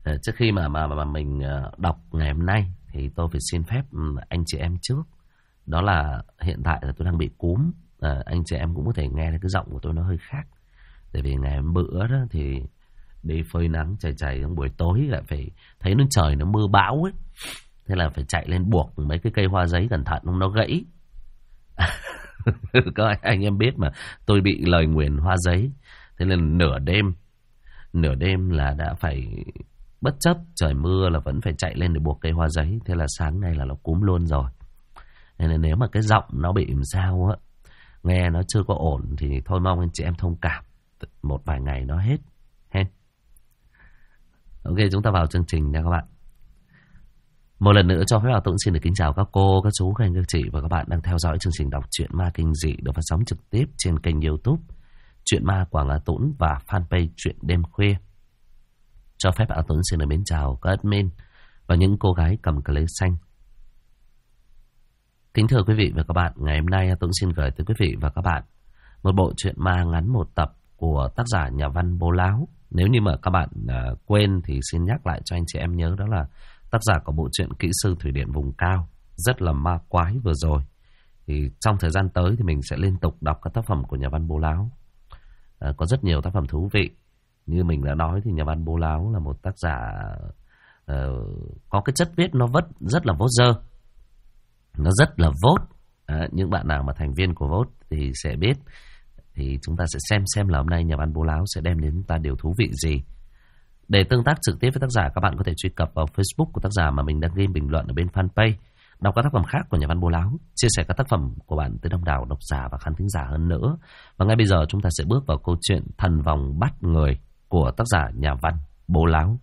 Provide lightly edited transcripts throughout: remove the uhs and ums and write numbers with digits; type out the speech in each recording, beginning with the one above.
Trước khi mà mình đọc ngày hôm nay thì tôi phải xin phép anh chị em trước. Đó là hiện tại là tôi đang bị cúm. Anh chị em cũng có thể nghe thấy cái giọng của tôi nó hơi khác. Tại vì ngày hôm bữa đó thì đi phơi nắng chảy trong buổi tối lại phải thấy nó trời nó mưa bão ấy. Thế là phải chạy lên buộc mấy cái cây hoa giấy cẩn thận không nó gãy. Các anh em biết mà tôi bị lời nguyền hoa giấy. Thế nên nửa đêm là đã phải bất chấp trời mưa là vẫn phải chạy lên để buộc cây hoa giấy. Thế là sáng nay là nó cúm luôn rồi. Nên là nếu mà cái giọng nó bị làm sao á, nghe nó chưa có ổn thì thôi mong anh chị em thông cảm. Một vài ngày nó hết. Ok, chúng ta vào chương trình nha các bạn. Một lần nữa cho phép Tuấn xin được kính chào các cô, các chú, các anh, các chị và các bạn đang theo dõi chương trình đọc truyện ma kinh dị được phát sóng trực tiếp trên kênh YouTube Truyện Ma Quảng Á Tuấn và fanpage Truyện Đêm Khuya. Cho phép Tuấn xin được mến chào các admin và những cô gái cầm cờ lê xanh. Kính thưa quý vị và các bạn, ngày hôm nay Tuấn xin gửi tới quý vị và các bạn một bộ truyện ma ngắn một tập của tác giả nhà văn Bố Láo. Nếu như mà các bạn quên thì xin nhắc lại cho anh chị em nhớ, đó là tác giả của bộ truyện Kỹ sư Thủy Điện Vùng Cao rất là ma quái vừa rồi. Thì trong thời gian tới thì mình sẽ liên tục đọc các tác phẩm của nhà văn Bố Láo. Có rất nhiều tác phẩm thú vị. Như mình đã nói thì nhà văn Bố Láo là một tác giả có cái chất viết nó rất là vốt dơ. Nó rất là vốt. Những bạn nào mà thành viên của vốt thì sẽ biết. Thì chúng ta sẽ xem là hôm nay nhà văn Bố Láo sẽ đem đến chúng ta điều thú vị gì. Để tương tác trực tiếp với tác giả, các bạn có thể truy cập vào Facebook của tác giả mà mình đang ghi bình luận ở bên fanpage, đọc các tác phẩm khác của nhà văn Bố Láo, chia sẻ các tác phẩm của bạn tới đông đảo độc giả và khán thính giả hơn nữa. Và ngay bây giờ chúng ta sẽ bước vào câu chuyện Thần Vòng Bắt Người của tác giả nhà văn Bố Láo.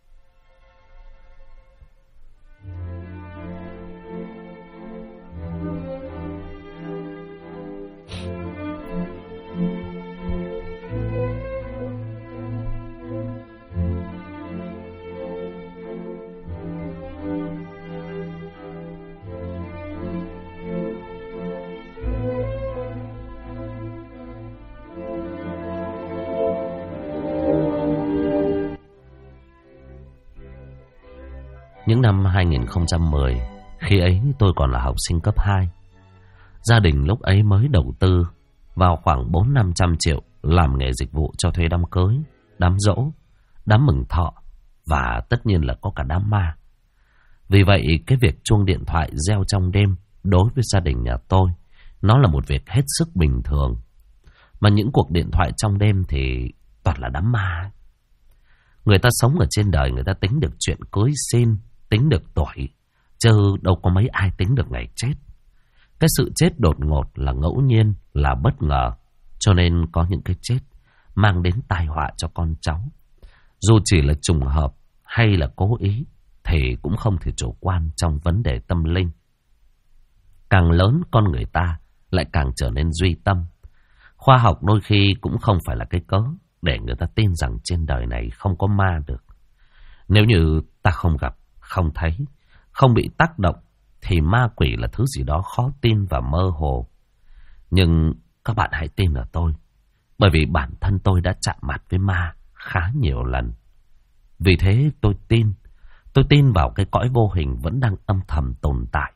Những năm 2010, khi ấy tôi còn là học sinh cấp 2. Gia đình lúc ấy mới đầu tư vào khoảng 400-500 triệu làm nghề dịch vụ cho thuê đám cưới, đám giỗ, đám mừng thọ và tất nhiên là có cả đám ma. Vì vậy cái việc chuông điện thoại reo trong đêm đối với gia đình nhà tôi nó là một việc hết sức bình thường. Mà những cuộc điện thoại trong đêm thì toàn là đám ma. Người ta sống ở trên đời người ta tính được chuyện cưới xin, tính được tuổi, chứ đâu có mấy ai tính được ngày chết. Cái sự chết đột ngột là ngẫu nhiên, là bất ngờ, cho nên có những cái chết mang đến tai họa cho con cháu. Dù chỉ là trùng hợp hay là cố ý thì cũng không thể chủ quan trong vấn đề tâm linh. Càng lớn con người ta lại càng trở nên duy tâm. Khoa học đôi khi cũng không phải là cái cớ để người ta tin rằng trên đời này không có ma được. Nếu như ta không gặp, không thấy, không bị tác động thì ma quỷ là thứ gì đó khó tin và mơ hồ. Nhưng các bạn hãy tin ở tôi, bởi vì bản thân tôi đã chạm mặt với ma khá nhiều lần. Vì thế tôi tin vào cái cõi vô hình vẫn đang âm thầm tồn tại.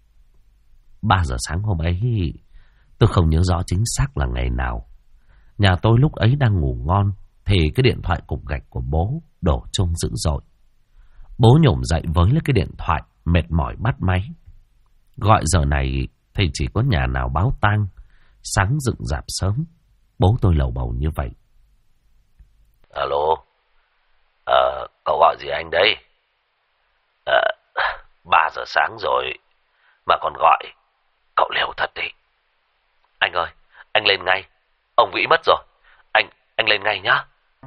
3 giờ sáng hôm ấy, tôi không nhớ rõ chính xác là ngày nào. Nhà tôi lúc ấy đang ngủ ngon thì cái điện thoại cục gạch của bố đổ chuông dữ dội. Bố nhổm dậy với lấy cái điện thoại, mệt mỏi bắt máy. Gọi giờ này thì chỉ có nhà nào báo tang, sáng dựng rạp sớm. Bố tôi lầu bầu như vậy. Alo, cậu gọi gì anh đấy? 3 giờ sáng rồi mà còn gọi, cậu liều thật đi. Anh ơi, anh lên ngay, ông Vĩ mất rồi, anh lên ngay nhá.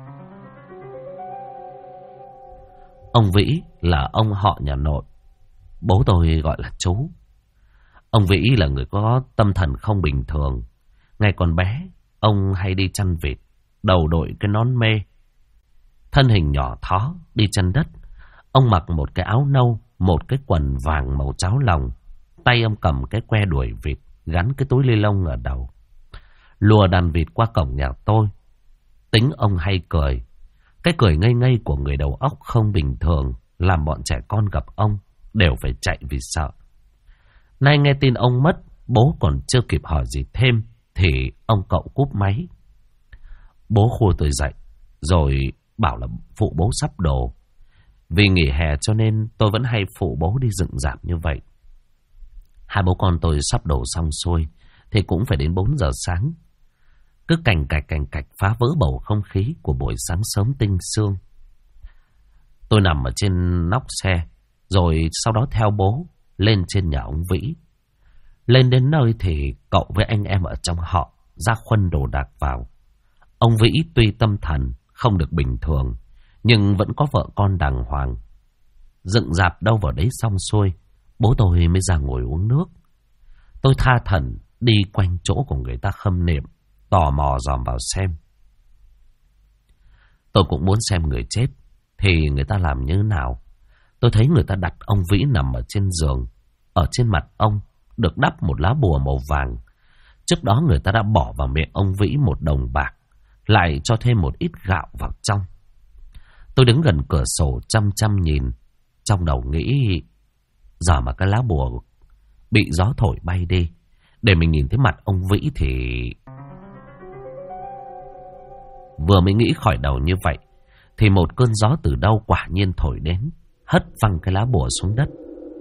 Ông Vĩ là ông họ nhà nội, bố tôi gọi là chú. Ông Vĩ là người có tâm thần không bình thường. Ngày còn bé, ông hay đi chăn vịt, đầu đội cái nón mê, thân hình nhỏ thó, đi chân đất. Ông mặc một cái áo nâu, một cái quần vàng màu cháo lòng. Tay ông cầm cái que đuổi vịt, gắn cái túi ni lông ở đầu. Lùa đàn vịt qua cổng nhà tôi. Tính ông hay cười. Cái cười ngây ngây của người đầu óc không bình thường làm bọn trẻ con gặp ông đều phải chạy vì sợ. Nay nghe tin ông mất, bố còn chưa kịp hỏi gì thêm thì ông cậu cúp máy. Bố khua tôi dậy rồi bảo là phụ bố sắp đồ. Vì nghỉ hè cho nên tôi vẫn hay phụ bố đi dựng rạp như vậy. Hai bố con tôi sắp đổ xong xuôi thì cũng phải đến 4 giờ sáng. Cứ cành cạch phá vỡ bầu không khí của buổi sáng sớm tinh sương. Tôi nằm ở trên nóc xe, rồi sau đó theo bố lên trên nhà ông Vĩ. Lên đến nơi thì cậu với anh em ở trong họ ra khuân đồ đạc vào. Ông Vĩ tuy tâm thần không được bình thường, nhưng vẫn có vợ con đàng hoàng. Dựng rạp đâu vào đấy xong xuôi, bố tôi mới ra ngồi uống nước. Tôi tha thẩn đi quanh chỗ của người ta khâm niệm, tò mò dòm vào xem. Tôi cũng muốn xem người chết thì người ta làm như nào. Tôi thấy người ta đặt ông Vĩ nằm ở trên giường. Ở trên mặt ông được đắp một lá bùa màu vàng. Trước đó người ta đã bỏ vào miệng ông Vĩ 1 đồng bạc, lại cho thêm một ít gạo vào trong. Tôi đứng gần cửa sổ chăm nhìn, trong đầu nghĩ giờ mà cái lá bùa bị gió thổi bay đi, để mình nhìn thấy mặt ông Vĩ thì... Vừa mới nghĩ khỏi đầu như vậy thì một cơn gió từ đâu quả nhiên thổi đến, hất văng cái lá bùa xuống đất.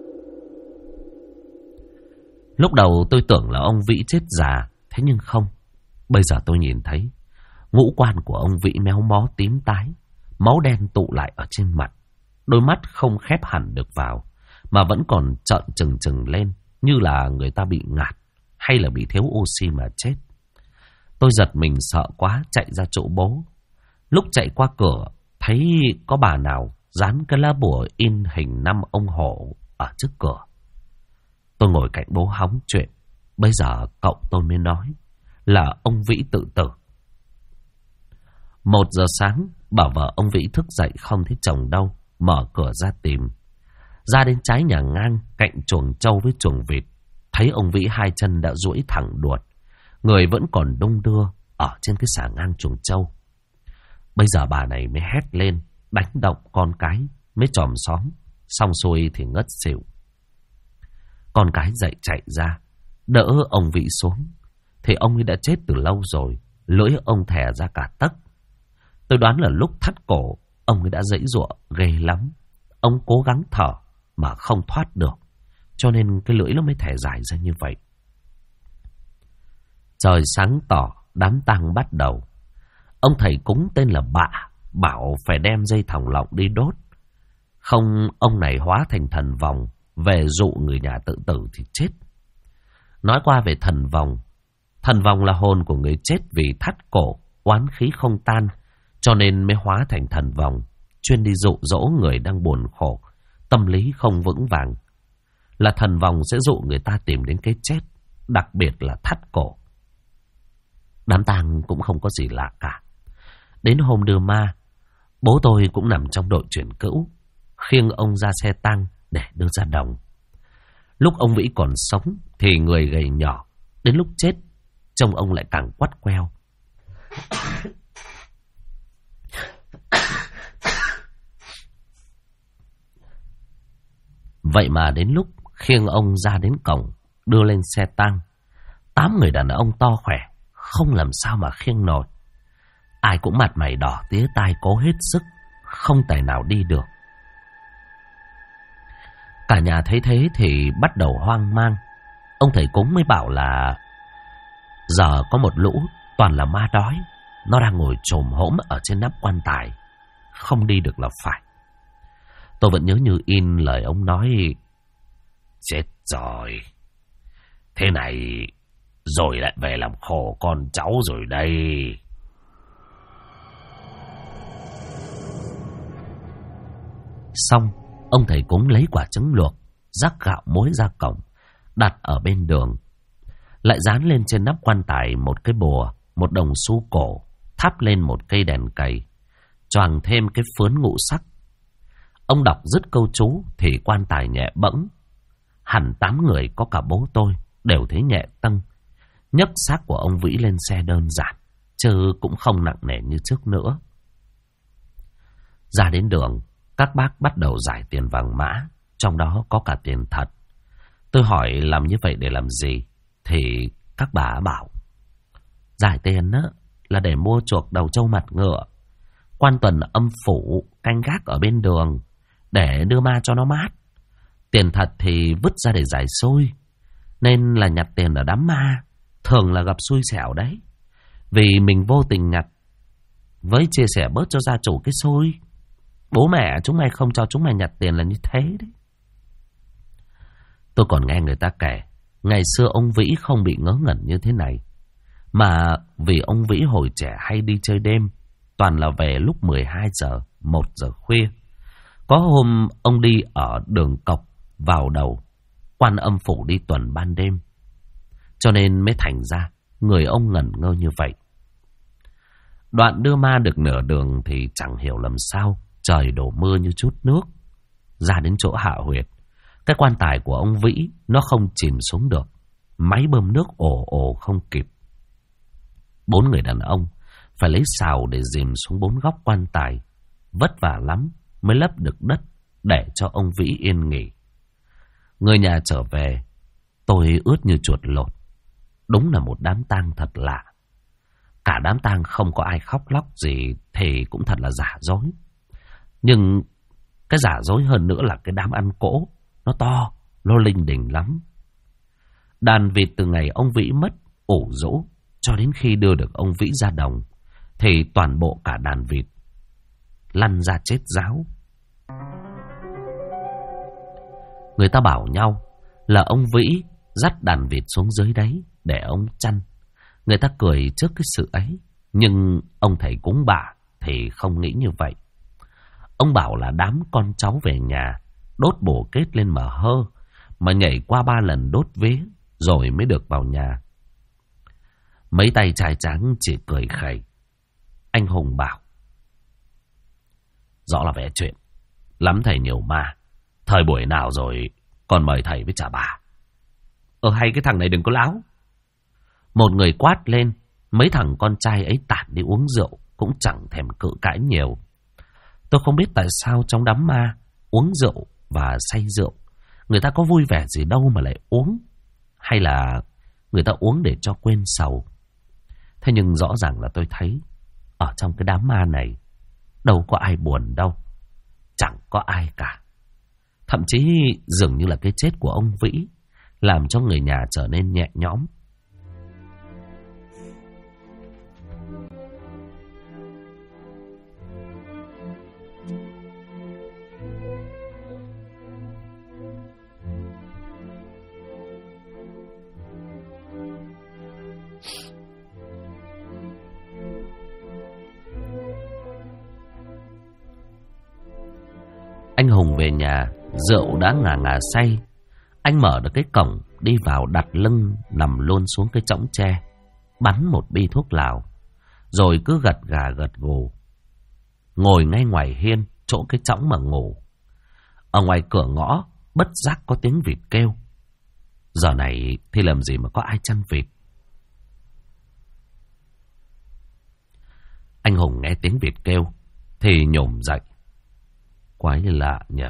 Lúc đầu tôi tưởng là ông Vĩ chết già, thế nhưng không. Bây giờ tôi nhìn thấy ngũ quan của ông Vĩ méo mó tím tái, máu đen tụ lại ở trên mặt. Đôi mắt không khép hẳn được vào, mà vẫn còn trợn trừng lên, như là người ta bị ngạt hay là bị thiếu oxy mà chết. Tôi giật mình sợ quá, chạy ra chỗ bố. Lúc chạy qua cửa, thấy có bà nào dán cái lá bùa in hình 5 ông hổ ở trước cửa. Tôi ngồi cạnh bố hóng chuyện. Bây giờ cậu tôi mới nói là ông Vĩ tự tử. 1 giờ sáng, bảo vợ ông Vĩ thức dậy không thấy chồng đâu, mở cửa ra tìm. Ra đến trái nhà ngang cạnh chuồng trâu với chuồng vịt, thấy ông Vĩ 2 chân đã duỗi thẳng đuột, người vẫn còn đung đưa ở trên cái xà ngang chuồng trâu. Bây giờ bà này mới hét lên, đánh động con cái, mới chòm xóm. Xong xuôi thì ngất xỉu. Con cái dậy chạy ra, đỡ ông Vĩ xuống. Thì ông ấy đã chết từ lâu rồi, lưỡi ông thè ra cả tấc. Tôi đoán là lúc thắt cổ, ông ấy đã giãy giụa ghê lắm. Ông cố gắng thở mà không thoát được, cho nên cái lưỡi nó mới thè dài ra như vậy. Trời sáng tỏ, đám tang bắt đầu. Ông thầy cúng tên là Bạ bảo phải đem dây thòng lọng đi đốt. Không ông này hóa thành thần vòng về dụ người nhà tự tử thì chết. Nói qua về thần vòng. Thần vòng là hồn của người chết vì thắt cổ, oán khí không tan, cho nên mới hóa thành thần vòng, chuyên đi dụ dỗ người đang buồn khổ, tâm lý không vững vàng. Là thần vòng sẽ dụ người ta tìm đến cái chết, đặc biệt là thắt cổ. Đám tang cũng không có gì lạ cả. Đến hôm đưa ma, bố tôi cũng nằm trong đội chuyển cữu, khiêng ông ra xe tang để đưa ra đồng. Lúc ông Vĩ còn sống thì người gầy nhỏ, đến lúc chết trông ông lại càng quắt queo. Vậy mà đến lúc khiêng ông ra đến cổng, đưa lên xe tang, 8 người đàn ông to khỏe, không làm sao mà khiêng nổi. Ai cũng mặt mày đỏ tía tai, cố hết sức, không tài nào đi được. Cả nhà thấy thế thì bắt đầu hoang mang. Ông thầy cúng mới bảo là giờ có một lũ toàn là ma đói, nó đang ngồi chồm hổm ở trên nắp quan tài, không đi được là phải. Tôi vẫn nhớ như in lời ông nói: chết rồi, thế này rồi lại về làm khổ con cháu rồi đây. Xong, ông thầy cúng lấy quả trứng luộc, rắc gạo muối ra cổng, đặt ở bên đường. Lại dán lên trên nắp quan tài một cái bùa, một đồng xu cổ, thắp lên một cây đèn cầy, choàng thêm cái phướn ngũ sắc. Ông đọc dứt câu chú thì quan tài nhẹ bẫng. Hẳn 8 người có cả bố tôi đều thấy nhẹ tâng. Nhấc xác của ông Vĩ lên xe đơn giản, chứ cũng không nặng nề như trước nữa. Ra đến đường, các bác bắt đầu giải tiền vàng mã, trong đó có cả tiền thật. Tôi hỏi làm như vậy để làm gì, thì các bà bảo giải tiền á, là để mua chuộc đầu trâu mặt ngựa. Quan tuần âm phủ canh gác ở bên đường để đưa ma cho nó mát. Tiền thật thì vứt ra để giải xôi, nên là nhặt tiền ở đám ma thường là gặp xui xẻo đấy. Vì mình vô tình nhặt với chia sẻ bớt cho gia chủ cái xôi. Bố mẹ chúng mày không cho chúng mày nhặt tiền là như thế đấy. Tôi còn nghe người ta kể ngày xưa ông Vĩ không bị ngớ ngẩn như thế này, mà vì ông Vĩ hồi trẻ hay đi chơi đêm, toàn là về lúc 12 giờ, 1 giờ khuya. Có hôm ông đi ở đường cọc vào đầu, quan âm phủ đi tuần ban đêm, cho nên mới thành ra người ông ngẩn ngơ như vậy. Đoạn đưa ma được nửa đường thì chẳng hiểu làm sao trời đổ mưa như chút nước. Ra đến chỗ hạ huyệt, cái quan tài của ông Vĩ nó không chìm xuống được, máy bơm nước ồ ồ không kịp. 4 người đàn ông phải lấy xào để dìm xuống 4 góc quan tài, vất vả lắm mới lấp được đất để cho ông Vĩ yên nghỉ. Người nhà trở về, tôi ướt như chuột lột. Đúng là một đám tang thật lạ. Cả đám tang không có ai khóc lóc gì thì cũng thật là giả dối. Nhưng cái giả dối hơn nữa là cái đám ăn cỗ, nó to, nó linh đình lắm. Đàn vịt từ ngày ông Vĩ mất ủ rũ cho đến khi đưa được ông Vĩ ra đồng, thì toàn bộ cả đàn vịt lăn ra chết ráo. Người ta bảo nhau là ông Vĩ dắt đàn vịt xuống dưới đấy để ông chăn. Người ta cười trước cái sự ấy, nhưng ông thầy cúng bả thì không nghĩ như vậy. Ông bảo là đám con cháu về nhà đốt bổ kết lên mà hơ, mà nhảy qua 3 lần đốt vế rồi mới được vào nhà. Mấy tay trai trắng chỉ cười khẩy. Anh Hùng bảo rõ là vẽ chuyện, lắm thầy nhiều ma. Thời buổi nào rồi còn mời thầy với trả bà. Hay cái thằng này đừng có láo. Một người quát lên, mấy thằng con trai ấy tản đi uống rượu, cũng chẳng thèm cự cãi nhiều. Tôi không biết tại sao trong đám ma uống rượu và say rượu, người ta có vui vẻ gì đâu mà lại uống. Hay là người ta uống để cho quên sầu. Thế nhưng rõ ràng là tôi thấy ở trong cái đám ma này đâu có ai buồn đâu, chẳng có ai cả. Thậm chí dường như là cái chết của ông Vĩ làm cho người nhà trở nên nhẹ nhõm. Anh Hùng về nhà, rượu đã ngà ngà say. Anh mở được cái cổng, đi vào đặt lưng nằm luôn xuống cái chõng tre, bắn một bi thuốc lào, rồi cứ gật gà gật gù ngồi ngay ngoài hiên chỗ cái chõng mà ngủ. Ở ngoài cửa ngõ bất giác có tiếng vịt kêu. Giờ này thì làm gì mà có ai chăn vịt. Anh Hùng nghe tiếng vịt kêu thì nhổm dậy. Quái lạ nhỉ,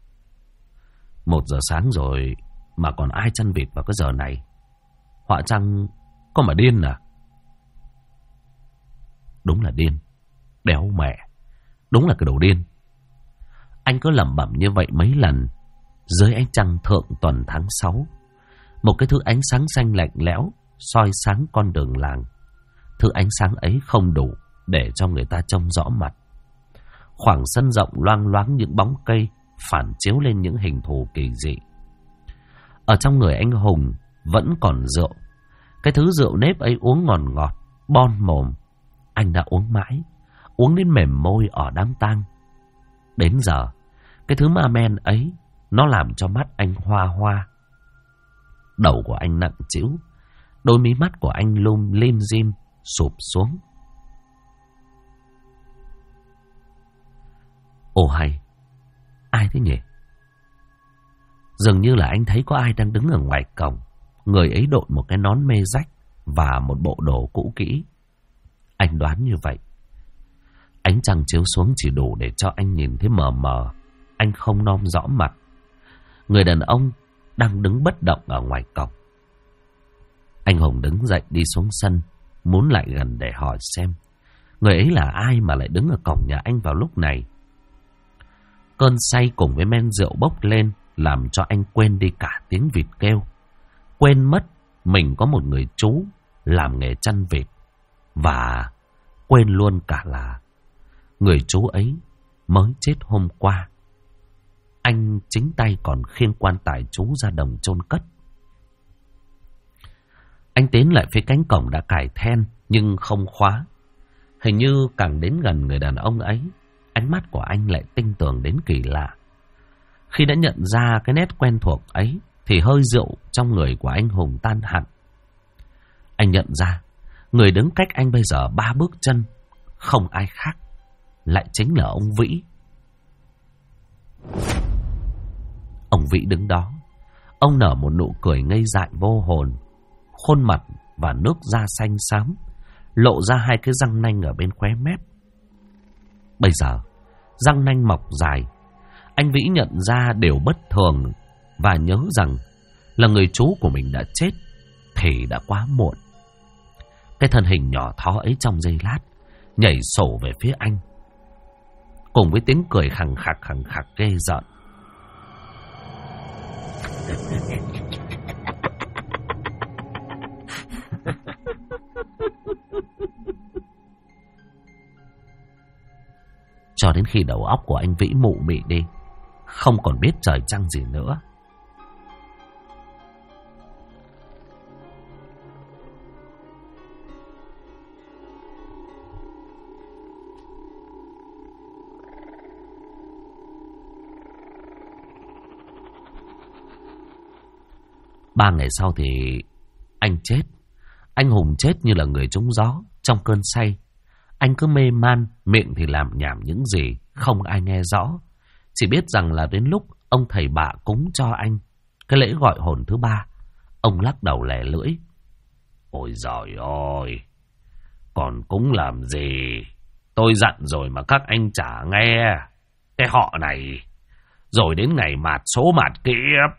1 giờ sáng rồi mà còn ai chăn vịt vào cái giờ này. Họa chăng có mà điên à? Đúng là điên, đéo mẹ, đúng là cái đồ điên. Anh cứ lẩm bẩm như vậy mấy lần. Dưới ánh trăng thượng tuần tháng 6, một cái thứ ánh sáng xanh lạnh lẽo soi sáng con đường làng. Thứ ánh sáng ấy không đủ để cho người ta trông rõ mặt. Khoảng sân rộng loang loáng những bóng cây phản chiếu lên những hình thù kỳ dị. Ở trong người anh Hùng vẫn còn rượu. Cái thứ rượu nếp ấy uống ngọt ngọt, bon mồm. Anh đã uống mãi, uống đến mềm môi ở đám tang. Đến giờ, cái thứ ma men ấy nó làm cho mắt anh hoa hoa. Đầu của anh nặng trĩu, đôi mí mắt của anh lim dim sụp xuống. Ồ hay, ai thế nhỉ? Dường như là anh thấy có ai đang đứng ở ngoài cổng. Người ấy đội một cái nón mê rách và một bộ đồ cũ kỹ. Anh đoán như vậy. Ánh trăng chiếu xuống chỉ đủ để cho anh nhìn thấy mờ mờ. Anh không nom rõ mặt. Người đàn ông đang đứng bất động ở ngoài cổng. Anh Hùng đứng dậy đi xuống sân, muốn lại gần để hỏi xem người ấy là ai mà lại đứng ở cổng nhà anh vào lúc này. Cơn say cùng với men rượu bốc lên làm cho anh quên đi cả tiếng vịt kêu. Quên mất mình có một người chú làm nghề chăn vịt. Và quên luôn cả là người chú ấy mới chết hôm qua. Anh chính tay còn khiêng quan tài chú ra đồng chôn cất. Anh tiến lại phía cánh cổng đã cài then nhưng không khóa. Hình như càng đến gần người đàn ông ấy, ánh mắt của anh lại tinh tường đến kỳ lạ. Khi đã nhận ra cái nét quen thuộc ấy thì hơi rượu trong người của anh Hùng tan hẳn. Anh nhận ra người đứng cách anh bây giờ 3 bước chân, không ai khác, lại chính là ông Vĩ. Ông Vĩ đứng đó, ông nở một nụ cười ngây dại vô hồn, khuôn mặt và nước da xanh xám, lộ ra 2 cái răng nanh ở bên khóe mép. Bây giờ răng nanh mọc dài, anh Vĩ nhận ra điều bất thường và nhớ rằng là người chú của mình đã chết thì đã quá muộn. Cái thân hình nhỏ thó ấy trong giây lát nhảy sổ về phía anh, cùng với tiếng cười khằng khặc ghê rợn. Cho đến khi đầu óc của anh Vĩ mụ mị đi, không còn biết trời trăng gì nữa. Ba ngày sau thì anh chết. Anh Hùng chết như là người trúng gió trong cơn say. Anh cứ mê man, miệng thì làm nhảm những gì không ai nghe rõ. Chỉ biết rằng là đến lúc ông thầy bạ cúng cho anh cái lễ gọi hồn thứ 3, ông lắc đầu lẻ lưỡi. Ôi giời ơi, còn cúng làm gì? Tôi dặn rồi mà các anh chả nghe. Cái họ này, rồi đến ngày mạt số mạt kiếp.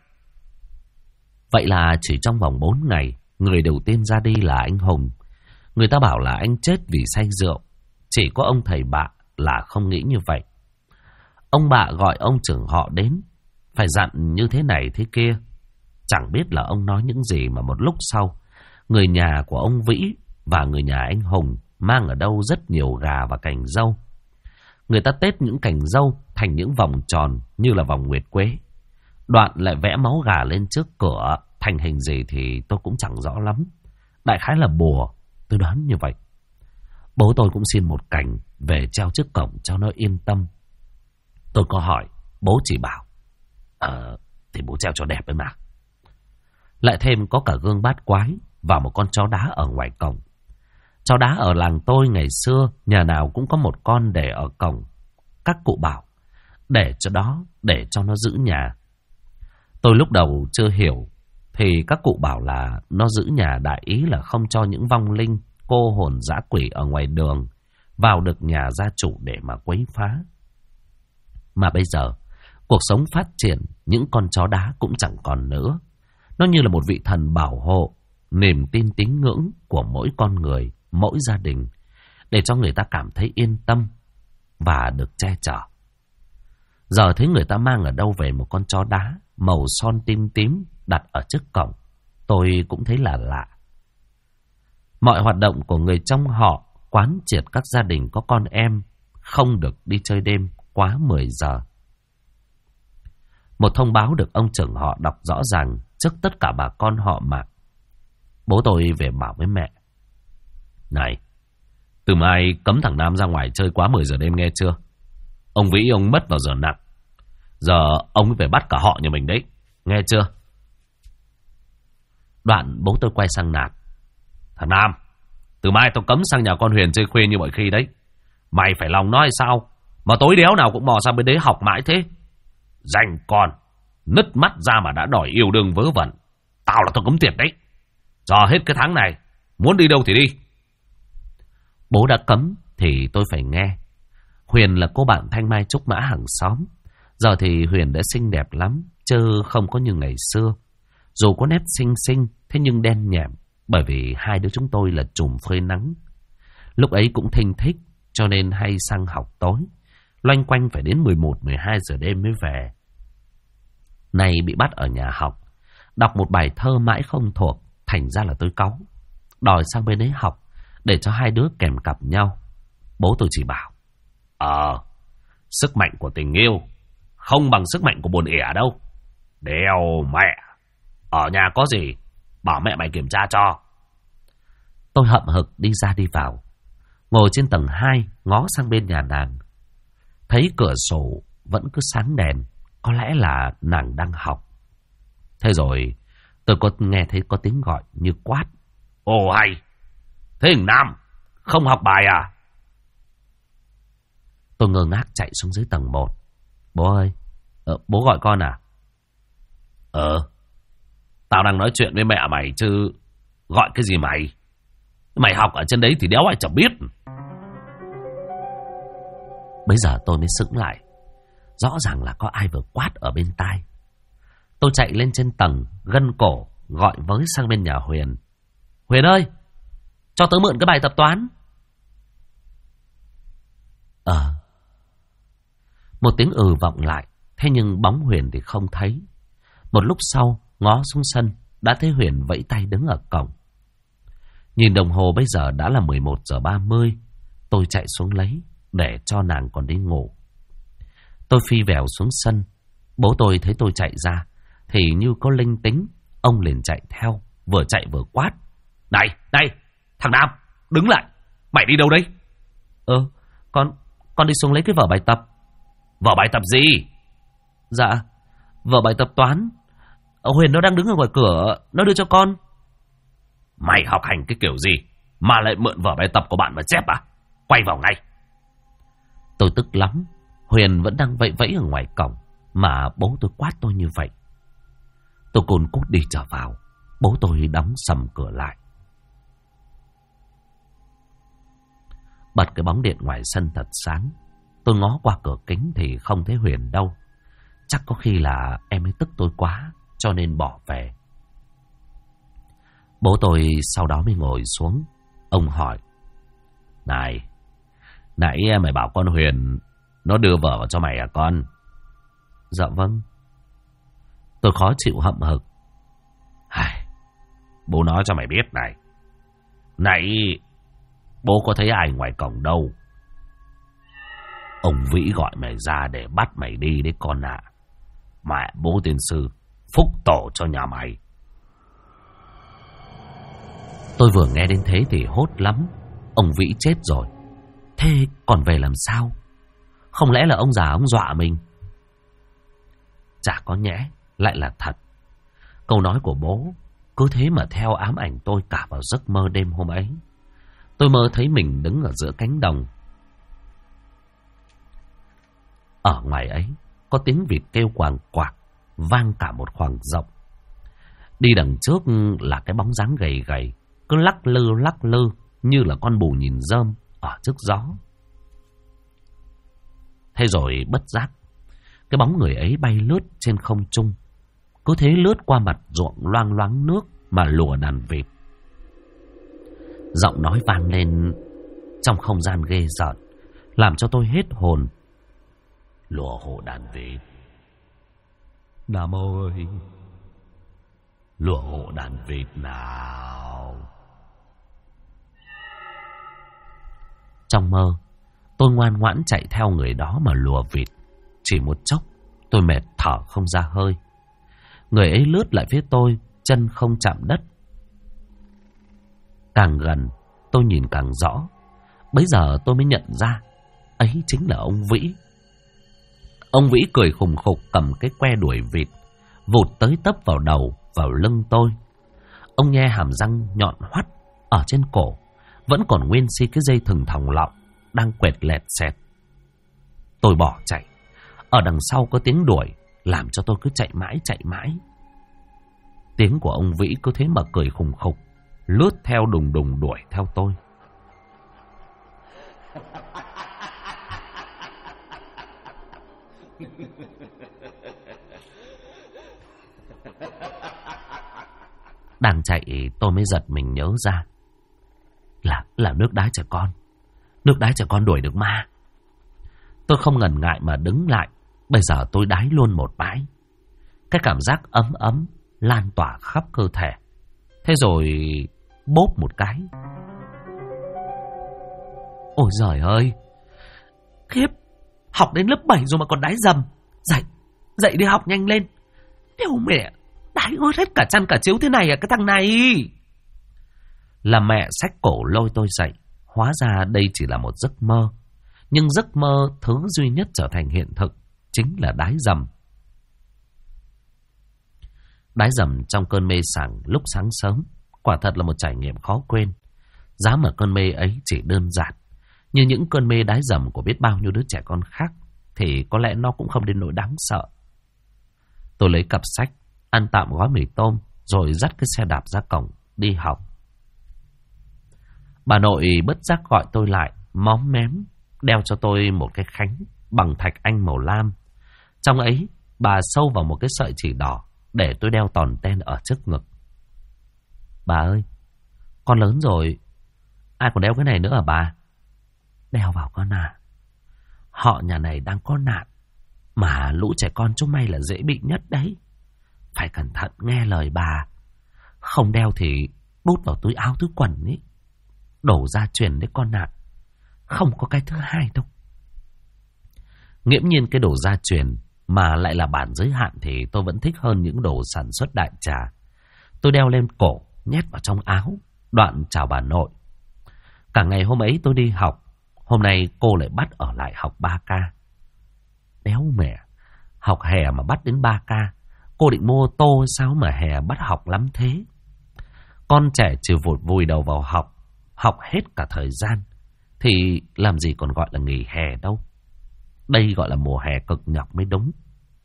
Vậy là chỉ trong vòng 4 ngày, người đầu tiên ra đi là anh Hùng. Người ta bảo là anh chết vì say rượu. Chỉ có ông thầy bạ là không nghĩ như vậy. Ông bạ gọi ông trưởng họ đến, phải dặn như thế này thế kia. Chẳng biết là ông nói những gì mà một lúc sau, người nhà của ông Vĩ và người nhà anh Hùng mang ở đâu rất nhiều gà và cành dâu. Người ta tết những cành dâu thành những vòng tròn như là vòng nguyệt quế. Đoạn lại vẽ máu gà lên trước cửa, thành hình gì thì tôi cũng chẳng rõ lắm. Đại khái là bùa, tôi đoán như vậy. Bố tôi cũng xin một cành về treo trước cổng cho nó yên tâm. Tôi có hỏi, bố chỉ bảo thì bố treo cho đẹp ấy mà. Lại thêm có cả gương bát quái và một con chó đá ở ngoài cổng. Chó đá ở làng tôi ngày xưa nhà nào cũng có một con để ở cổng. Các cụ bảo để cho nó giữ nhà. Tôi lúc đầu chưa hiểu, thì các cụ bảo là nó giữ nhà đại ý là không cho những vong linh, cô hồn dã quỷ ở ngoài đường vào được nhà gia chủ để mà quấy phá. Mà bây giờ, cuộc sống phát triển, những con chó đá cũng chẳng còn nữa. Nó như là một vị thần bảo hộ, niềm tin tín ngưỡng của mỗi con người, mỗi gia đình, để cho người ta cảm thấy yên tâm và được che chở. Giờ thấy người ta mang ở đâu về một con chó đá màu son tím tím đặt ở trước cổng, tôi cũng thấy là lạ. Mọi hoạt động của người trong họ quán triệt các gia đình có con em không được đi chơi đêm quá 10 giờ. Một thông báo được ông trưởng họ đọc rõ ràng trước tất cả bà con họ Mạc. Bố tôi về bảo với mẹ: Này, từ mai cấm thằng Nam ra ngoài chơi quá 10 giờ đêm nghe chưa? Ông Vĩ ông mất vào giờ nặng. Giờ ông phải bắt cả họ nhà mình đấy, nghe chưa? Đoạn bố tôi quay sang Nạp: Thằng Nam, từ mai tao cấm sang nhà con Huyền chơi khuya như mọi khi đấy. Mày phải lòng nói sao mà tối đéo nào cũng mò sang bên đấy học mãi thế? Dành con, nứt mắt ra mà đã đòi yêu đương vớ vẩn. Tao là tao cấm tiệt đấy. Giờ hết cái tháng này, muốn đi đâu thì đi. Bố đã cấm thì tôi phải nghe. Huyền là cô bạn thanh mai trúc mã hàng xóm. Giờ thì Huyền đã xinh đẹp lắm, chứ không có như ngày xưa. Dù có nét xinh xinh, thế nhưng đen nhẹm, bởi vì hai đứa chúng tôi là trùm phơi nắng. Lúc ấy cũng thinh thích, cho nên hay sang học tối. Loanh quanh phải đến 11-12 giờ đêm mới về. Này bị bắt ở nhà học, đọc một bài thơ mãi không thuộc, thành ra là tôi cáu. Đòi sang bên ấy học, để cho hai đứa kèm cặp nhau. Bố tôi chỉ bảo, sức mạnh của tình yêu không bằng sức mạnh của buồn ỉa đâu. Đèo mẹ, ở nhà có gì, bảo mẹ mày kiểm tra cho. Tôi hậm hực đi ra đi vào, ngồi trên tầng 2 ngó sang bên nhà nàng. Thấy cửa sổ vẫn cứ sáng đèn, có lẽ là nàng đang học. Thế rồi tôi có nghe thấy có tiếng gọi như quát. Ồ hay, thế thằng Nam không học bài à? Tôi ngơ ngác chạy xuống dưới tầng 1. Bố ơi, bố gọi con à? Tao đang nói chuyện với mẹ mày chứ gọi cái gì mày? Mày học ở trên đấy thì đéo ai chẳng biết. Bây giờ tôi mới sững lại. Rõ ràng là có ai vừa quát ở bên tai. Tôi chạy lên trên tầng, gân cổ, gọi với sang bên nhà Huyền. Huyền ơi, cho tớ mượn cái bài tập toán. Một tiếng vọng lại, thế nhưng bóng Huyền thì không thấy. Một lúc sau, ngó xuống sân, đã thấy Huyền vẫy tay đứng ở cổng. Nhìn đồng hồ bây giờ đã là 11 giờ 30. Tôi chạy xuống lấy, để cho nàng còn đi ngủ. Tôi phi vèo xuống sân. Bố tôi thấy tôi chạy ra, thì như có linh tính, ông liền chạy theo, vừa chạy vừa quát. Này, thằng Nam, đứng lại, mày đi đâu đấy? Con đi xuống lấy cái vở bài tập. Vở bài tập gì? Dạ, vở bài tập toán. Huyền nó đang đứng ở ngoài cửa, nó đưa cho con. Mày học hành cái kiểu gì mà lại mượn vở bài tập của bạn mà chép à? Quay vào ngay. Tôi tức lắm. Huyền vẫn đang vẫy vẫy ở ngoài cổng, mà bố tôi quát tôi như vậy. Tôi cồn cút đi trở vào. Bố tôi đóng sầm cửa lại. Bật cái bóng điện ngoài sân thật sáng. Tôi ngó qua cửa kính thì không thấy Huyền đâu. Chắc có khi là em ấy tức tôi quá, cho nên bỏ về. Bố tôi sau đó mới ngồi xuống. Ông hỏi. Này, nãy mày bảo con Huyền nó đưa vở vào cho mày à con? Dạ vâng. Tôi khó chịu hậm hực. Bố nói cho mày biết này. Nãy bố có thấy ai ngoài cổng đâu. Ông Vĩ gọi mày ra để bắt mày đi đấy con ạ. Mẹ bố tiên sư phúc tổ cho nhà mày. Tôi vừa nghe đến thế thì hốt lắm. Ông Vĩ chết rồi, thế còn về làm sao? Không lẽ là ông già ông dọa mình? Chả có nhẽ lại là thật. Câu nói của bố cứ thế mà theo ám ảnh tôi cả vào giấc mơ đêm hôm ấy. Tôi mơ thấy mình đứng ở giữa cánh đồng. Ở ngoài ấy có tiếng vịt kêu quàng quạc, vang cả một khoảng rộng. Đi đằng trước là cái bóng dáng gầy gầy, cứ lắc lư như là con bù nhìn rơm ở trước gió. Thế rồi bất giác, cái bóng người ấy bay lướt trên không trung, cứ thế lướt qua mặt ruộng loang loáng nước mà lùa đàn vịt. Giọng nói vang lên trong không gian ghê rợn, làm cho tôi hết hồn. Lùa hộ đàn vịt, Nam ơi, lùa hộ đàn vịt nào. Trong mơ, tôi ngoan ngoãn chạy theo người đó mà lùa vịt. Chỉ một chốc, tôi mệt thở không ra hơi. Người ấy lướt lại phía tôi, chân không chạm đất. Càng gần, tôi nhìn càng rõ. Bấy giờ tôi mới nhận ra, ấy chính là ông Vĩ. Ông Vĩ cười khùng khục cầm cái que đuổi vịt, vụt tới tấp vào đầu, vào lưng tôi. Ông nhe hàm răng nhọn hoắt, ở trên cổ vẫn còn nguyên si cái dây thừng thòng lọng đang quẹt lẹt xẹt. Tôi bỏ chạy. Ở đằng sau có tiếng đuổi, làm cho tôi cứ chạy mãi. Tiếng của ông Vĩ cứ thế mà cười khùng khục, lướt theo đùng đuổi theo tôi. Đang chạy tôi mới giật mình nhớ ra là nước đá trẻ con. Nước đá trẻ con đuổi được ma. Tôi không ngần ngại mà đứng lại. Bây giờ tôi đái luôn một bãi. Cái cảm giác ấm ấm lan tỏa khắp cơ thể. Thế rồi bốp một cái. Ôi giời ơi, khiếp, học đến lớp 7 rồi mà còn đái dầm. Dậy đi học nhanh lên. Đéo mẹ, đái ướt hết cả chăn cả chiếu thế này à cái thằng này. Là mẹ xách cổ lôi tôi dậy. Hóa ra đây chỉ là một giấc mơ. Nhưng giấc mơ thứ duy nhất trở thành hiện thực chính là đái dầm. Đái dầm trong cơn mê sảng lúc sáng sớm quả thật là một trải nghiệm khó quên. Giá mà cơn mê ấy chỉ đơn giản như những cơn mê đái dầm của biết bao nhiêu đứa trẻ con khác thì có lẽ nó cũng không đến nỗi đáng sợ. Tôi lấy cặp sách, ăn tạm gói mì tôm rồi dắt cái xe đạp ra cổng đi học. Bà nội bất giác gọi tôi lại, móm mém đeo cho tôi một cái khánh bằng thạch anh màu lam. Trong ấy bà sâu vào một cái sợi chỉ đỏ để tôi đeo tòn ten ở trước ngực. Bà ơi, con lớn rồi, ai còn đeo cái này nữa hả bà? Đeo vào con à. Họ nhà này đang có nạn, mà lũ trẻ con chúng mày là dễ bị nhất đấy. Phải cẩn thận nghe lời bà. Không đeo thì đút vào túi áo túi quần ấy. Đổ ra truyền đấy con ạ. Không có cái thứ hai đâu. Nghiễm nhiên cái đồ gia truyền mà lại là bản giới hạn thì tôi vẫn thích hơn những đồ sản xuất đại trà. Tôi đeo lên cổ, nhét vào trong áo, đoạn chào bà nội. Cả ngày hôm ấy tôi đi học. Hôm nay cô lại bắt ở lại học 3K. Đéo mẹ, học hè mà bắt đến 3K. Cô định mua ô tô sao mà hè bắt học lắm thế? Con trẻ chỉ vụt vùi đầu vào học, học hết cả thời gian thì làm gì còn gọi là nghỉ hè đâu. Đây gọi là mùa hè cực nhọc mới đúng.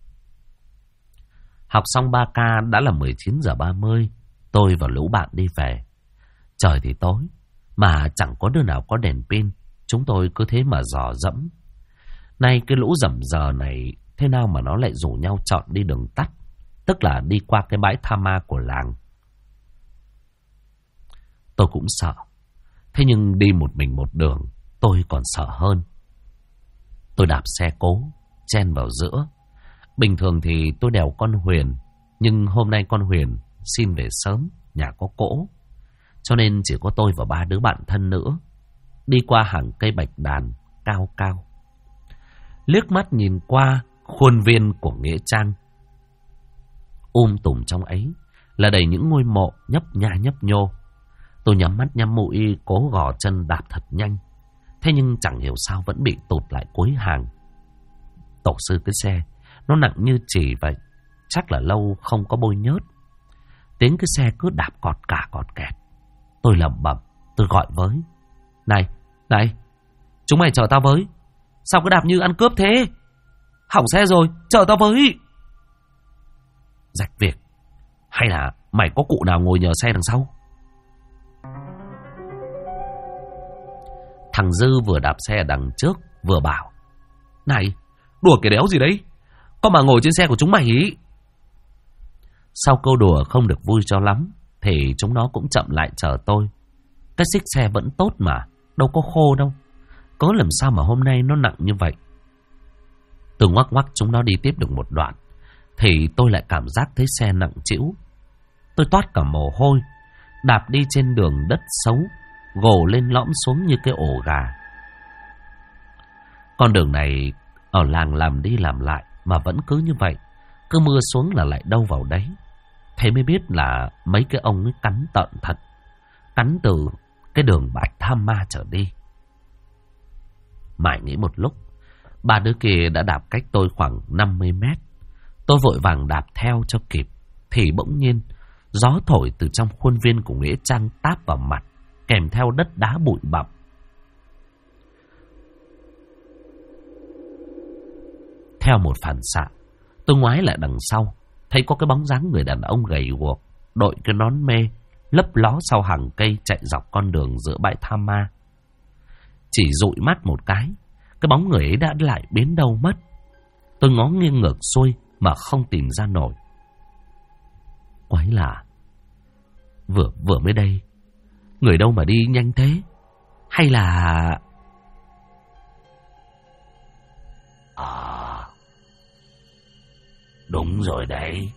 Học xong 3K đã là 19h30. Tôi và lũ bạn đi về. Trời thì tối, mà chẳng có đứa nào có đèn pin. Chúng tôi cứ thế mà dò dẫm. Nay cái lũ rầm giờ này thế nào mà nó lại rủ nhau chọn đi đường tắt, tức là đi qua cái bãi tha ma của làng. Tôi cũng sợ. Thế nhưng đi một mình một đường tôi còn sợ hơn. Tôi đạp xe cố, chen vào giữa. Bình thường thì tôi đèo con Huyền, nhưng hôm nay con Huyền xin về sớm, nhà có cỗ. Cho nên chỉ có tôi và 3 đứa bạn thân nữa. Đi qua hàng cây bạch đàn cao cao. Liếc mắt nhìn qua khuôn viên của nghĩa trang. Tùm trong ấy là đầy những ngôi mộ nhấp nha nhấp nhô. Tôi nhắm mắt nhắm mũi cố gò chân đạp thật nhanh. Thế nhưng chẳng hiểu sao vẫn bị tụt lại cuối hàng. Tổ sư cái xe nó nặng như chỉ vậy. Chắc là lâu không có bôi nhớt. Tiếng cái xe cứ đạp cọt cả cọt kẹt. Tôi lẩm bẩm, tôi gọi với. Này, chúng mày chờ tao với. Sao cứ đạp như ăn cướp thế? Hỏng xe rồi, chờ tao với. Rạch việc. Hay là mày có cụ nào ngồi nhờ xe đằng sau? Thằng Dư vừa đạp xe đằng trước vừa bảo. Này, đùa cái đéo gì đấy? Có mà ngồi trên xe của chúng mày ý. Sau câu đùa không được vui cho lắm thì chúng nó cũng chậm lại chờ tôi. Cái xích xe vẫn tốt mà, đâu có khô đâu. Có làm sao mà hôm nay nó nặng như vậy. Từ ngoắc ngoắc chúng nó đi tiếp được một đoạn thì tôi lại cảm giác thấy xe nặng trĩu. Tôi toát cả mồ hôi. Đạp đi trên đường đất xấu, gồ lên lõm xuống như cái ổ gà. Con đường này ở làng làm đi làm lại mà vẫn cứ như vậy. Cứ mưa xuống là lại đâu vào đấy. Thế mới biết là mấy cái ông ấy cắn tợn thật. Cắn từ cái đường Bạch Tham Ma trở đi. Mãi nghĩ một lúc, 3 đứa kia đã đạp cách tôi khoảng 50 mét. Tôi vội vàng đạp theo cho kịp. Thì bỗng nhiên gió thổi từ trong khuôn viên của nghĩa trang táp vào mặt, kèm theo đất đá bụi bặm. Theo một phản xạ, tôi ngoái lại đằng sau, thấy có cái bóng dáng người đàn ông gầy guộc, đội cái nón mê, lấp ló sau hàng cây chạy dọc con đường giữa bãi tha ma. Chỉ dụi mắt một cái bóng người ấy đã lại biến đâu mất. Tôi ngó nghiêng ngược xuôi mà không tìm ra nổi. Quái lạ, vừa mới đây, người đâu mà đi nhanh thế? Hay là... Đúng rồi đấy.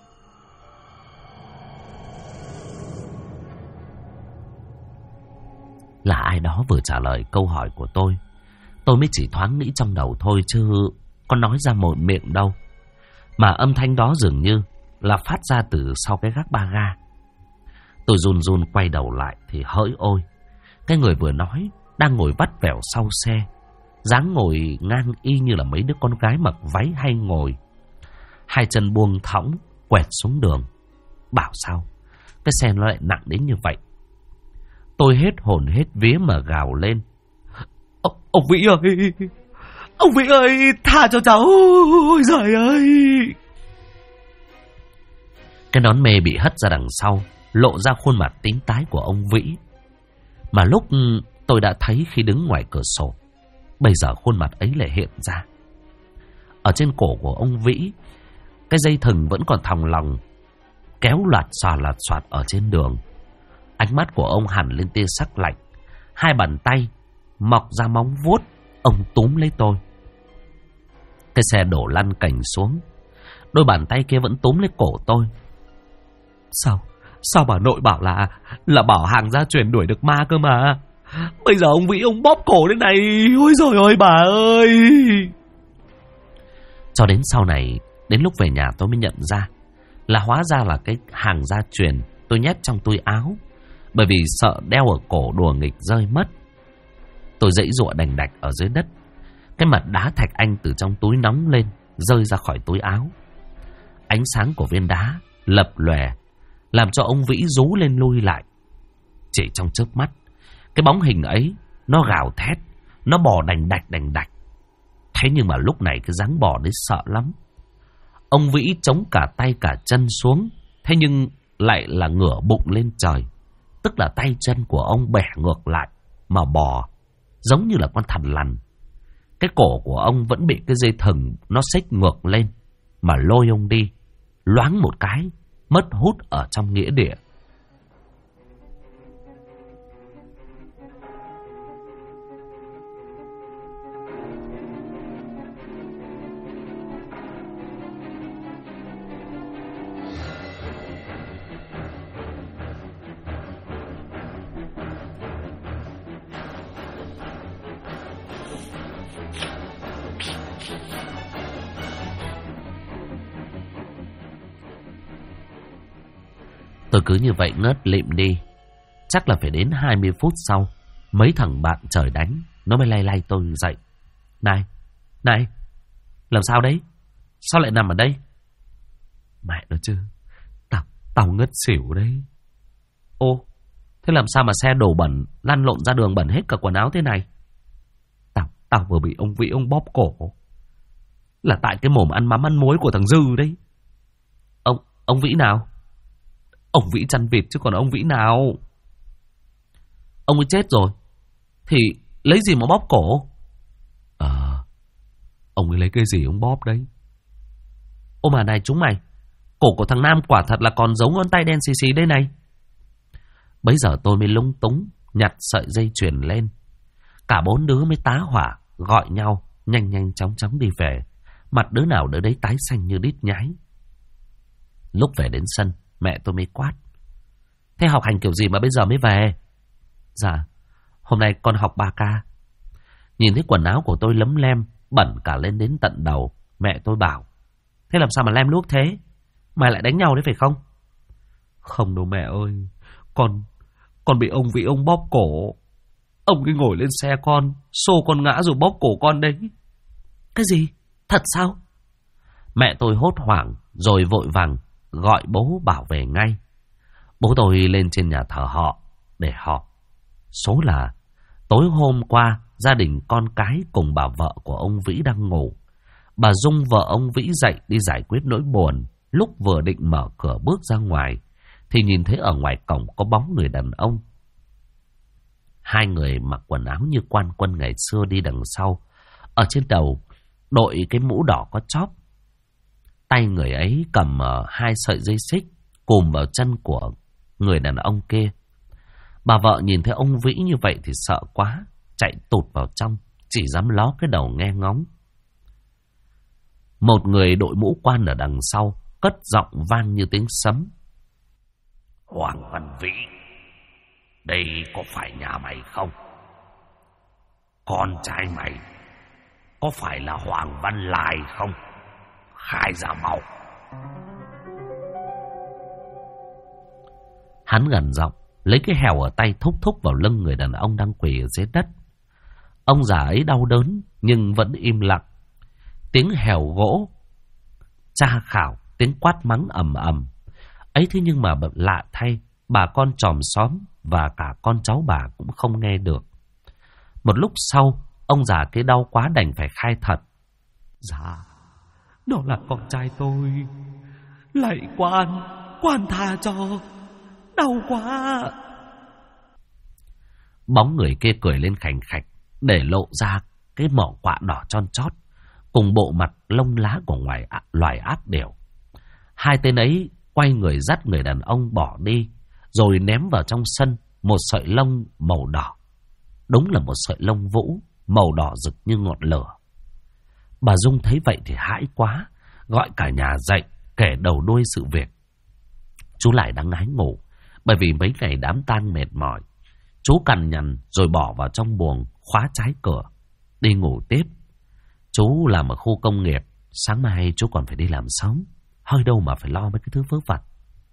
Là ai đó vừa trả lời câu hỏi của tôi. Tôi mới chỉ thoáng nghĩ trong đầu thôi chứ có nói ra một miệng đâu. Mà âm thanh đó dường như là phát ra từ sau cái gác ba ga. Tôi run run quay đầu lại thì hỡi ôi, cái người vừa nói đang ngồi vắt vẻo sau xe, dáng ngồi ngang y như là mấy đứa con gái mặc váy hay ngồi. Hai chân buông thõng quẹt xuống đường. Bảo sao cái xe nó lại nặng đến như vậy? Tôi hết hồn hết vía mà gào lên. Ông Vĩ ơi! Ông Vĩ ơi! Tha cho cháu! Ôi giời ơi! Cái nón mê bị hất ra đằng sau, lộ ra khuôn mặt tím tái của ông Vĩ. Mà lúc tôi đã thấy khi đứng ngoài cửa sổ, bây giờ khuôn mặt ấy lại hiện ra. Ở trên cổ của ông Vĩ, cái dây thừng vẫn còn thòng lòng kéo loạt xoạt ở trên đường. Ánh mắt của ông hằn lên tia sắc lạnh. Hai bàn tay mọc ra móng vuốt. Ông túm lấy tôi. Cái xe đổ lăn cành xuống. Đôi bàn tay kia vẫn túm lấy cổ tôi. Sao bà nội bảo là bảo hàng gia truyền đuổi được ma cơ mà. Bây giờ ông Vĩ ông bóp cổ thế này. Ôi giời ơi bà ơi! Cho đến sau này, đến lúc về nhà tôi mới nhận ra là hóa ra là cái hàng gia truyền tôi nhét trong túi áo, bởi vì sợ đeo ở cổ đùa nghịch rơi mất. Tôi giãy giụa đành đạch ở dưới đất. Cái mặt đá thạch anh từ trong túi nóng lên, rơi ra khỏi túi áo. Ánh sáng của viên đá lập lòe, làm cho ông Vĩ rú lên lui lại. Chỉ trong chớp mắt, cái bóng hình ấy nó gào thét, nó bò đành đạch. Thế nhưng mà lúc này cái dáng bò đấy sợ lắm. Ông Vĩ chống cả tay cả chân xuống, thế nhưng lại là ngửa bụng lên trời. Tức là tay chân của ông bẻ ngược lại mà bò, giống như là con thằn lằn. Cái cổ của ông vẫn bị cái dây thừng nó xích ngược lên mà lôi ông đi. Loáng một cái, mất hút ở trong nghĩa địa. Tôi cứ như vậy ngất lịm đi. Chắc là phải đến 20 phút sau, mấy thằng bạn trời đánh nó mới lay tôi dậy. Này, làm sao đấy? Sao lại nằm ở đây? Mẹ nó chứ, tao ngất xỉu đấy. Ô, thế làm sao mà xe đổ bẩn lăn lộn ra đường bẩn hết cả quần áo thế này? Tao vừa bị ông Vĩ ông bóp cổ. Là tại cái mồm ăn mắm ăn muối của thằng Dư đấy. Ông Vĩ nào? Ông Vĩ chăn vịt chứ còn ông Vĩ nào. Ông ấy chết rồi thì lấy gì mà bóp cổ? Ông ấy lấy cái gì ông bóp đấy? Ô mà này chúng mày, cổ của thằng Nam quả thật là còn giống ngón tay đen xì xì đây này. Bấy giờ tôi mới lúng túng nhặt sợi dây chuyền lên. Cả bốn đứa mới tá hỏa gọi nhau nhanh chóng đi về. Mặt đứa nào đứa đấy tái xanh như đít nhái. Lúc về đến sân, mẹ tôi mới quát: thế học hành kiểu gì mà bây giờ mới về? Dạ, hôm nay con học 3 ca. Nhìn thấy quần áo của tôi lấm lem, bẩn cả lên đến tận đầu, mẹ tôi bảo: thế làm sao mà lem luốc thế? Mày lại đánh nhau đấy phải không? Không đâu mẹ ơi, con bị ông Vĩ ông bóp cổ. Ông ấy ngồi lên xe con, xô con ngã rồi bóp cổ con đấy. Cái gì? Thật sao? Mẹ tôi hốt hoảng rồi vội vàng gọi bố bảo về ngay. Bố tôi lên trên nhà thờ họ để họp. Số là tối hôm qua gia đình con cái cùng bà vợ của ông Vĩ đang ngủ. Bà Dung vợ ông Vĩ dậy đi giải quyết nỗi buồn. Lúc vừa định mở cửa bước ra ngoài thì nhìn thấy ở ngoài cổng có bóng người đàn ông. Hai người mặc quần áo như quan quân ngày xưa đi đằng sau. Ở trên đầu đội cái mũ đỏ có chóp. Tay người ấy cầm 2 sợi dây xích cùm vào chân của người đàn ông kia. Bà vợ nhìn thấy ông Vĩ như vậy thì sợ quá, chạy tụt vào trong, chỉ dám ló cái đầu nghe ngóng. Một người đội mũ quan ở đằng sau cất giọng vang như tiếng sấm. Hoàng Văn Vĩ, đây có phải nhà mày không? Con trai mày có phải là Hoàng Văn Lai không? Khai ra mau. Hắn gần giọng, lấy cái hèo ở tay thúc thúc vào lưng người đàn ông đang quỳ ở dưới đất. Ông già ấy đau đớn nhưng vẫn im lặng. Tiếng hèo gỗ tra khảo, tiếng quát mắng ầm ầm. Ấy thế nhưng mà lạ thay, bà con chòm xóm và cả con cháu bà cũng không nghe được. Một lúc sau, ông già kia đau quá đành phải khai thật. Dạ, đó là con trai tôi. Lạy quan tha cho, đau quá. Bóng người kia cười lên khành khạch, để lộ ra cái mỏ quạ đỏ tròn chót cùng bộ mặt lông lá của loài ác điểu. Hai tên ấy quay người dắt người đàn ông bỏ đi, rồi ném vào trong sân một sợi lông màu đỏ. Đúng là một sợi lông vũ, màu đỏ rực như ngọn lửa. Bà Dung thấy vậy thì hãi quá, gọi cả nhà dậy kể đầu đuôi sự việc. Chú lại đang ngái ngủ, bởi vì mấy ngày đám tang mệt mỏi. Chú cằn nhằn rồi bỏ vào trong buồng, khóa trái cửa, đi ngủ tiếp. Chú làm ở khu công nghiệp, sáng mai chú còn phải đi làm sớm, hơi đâu mà phải lo mấy cái thứ vớ vặt.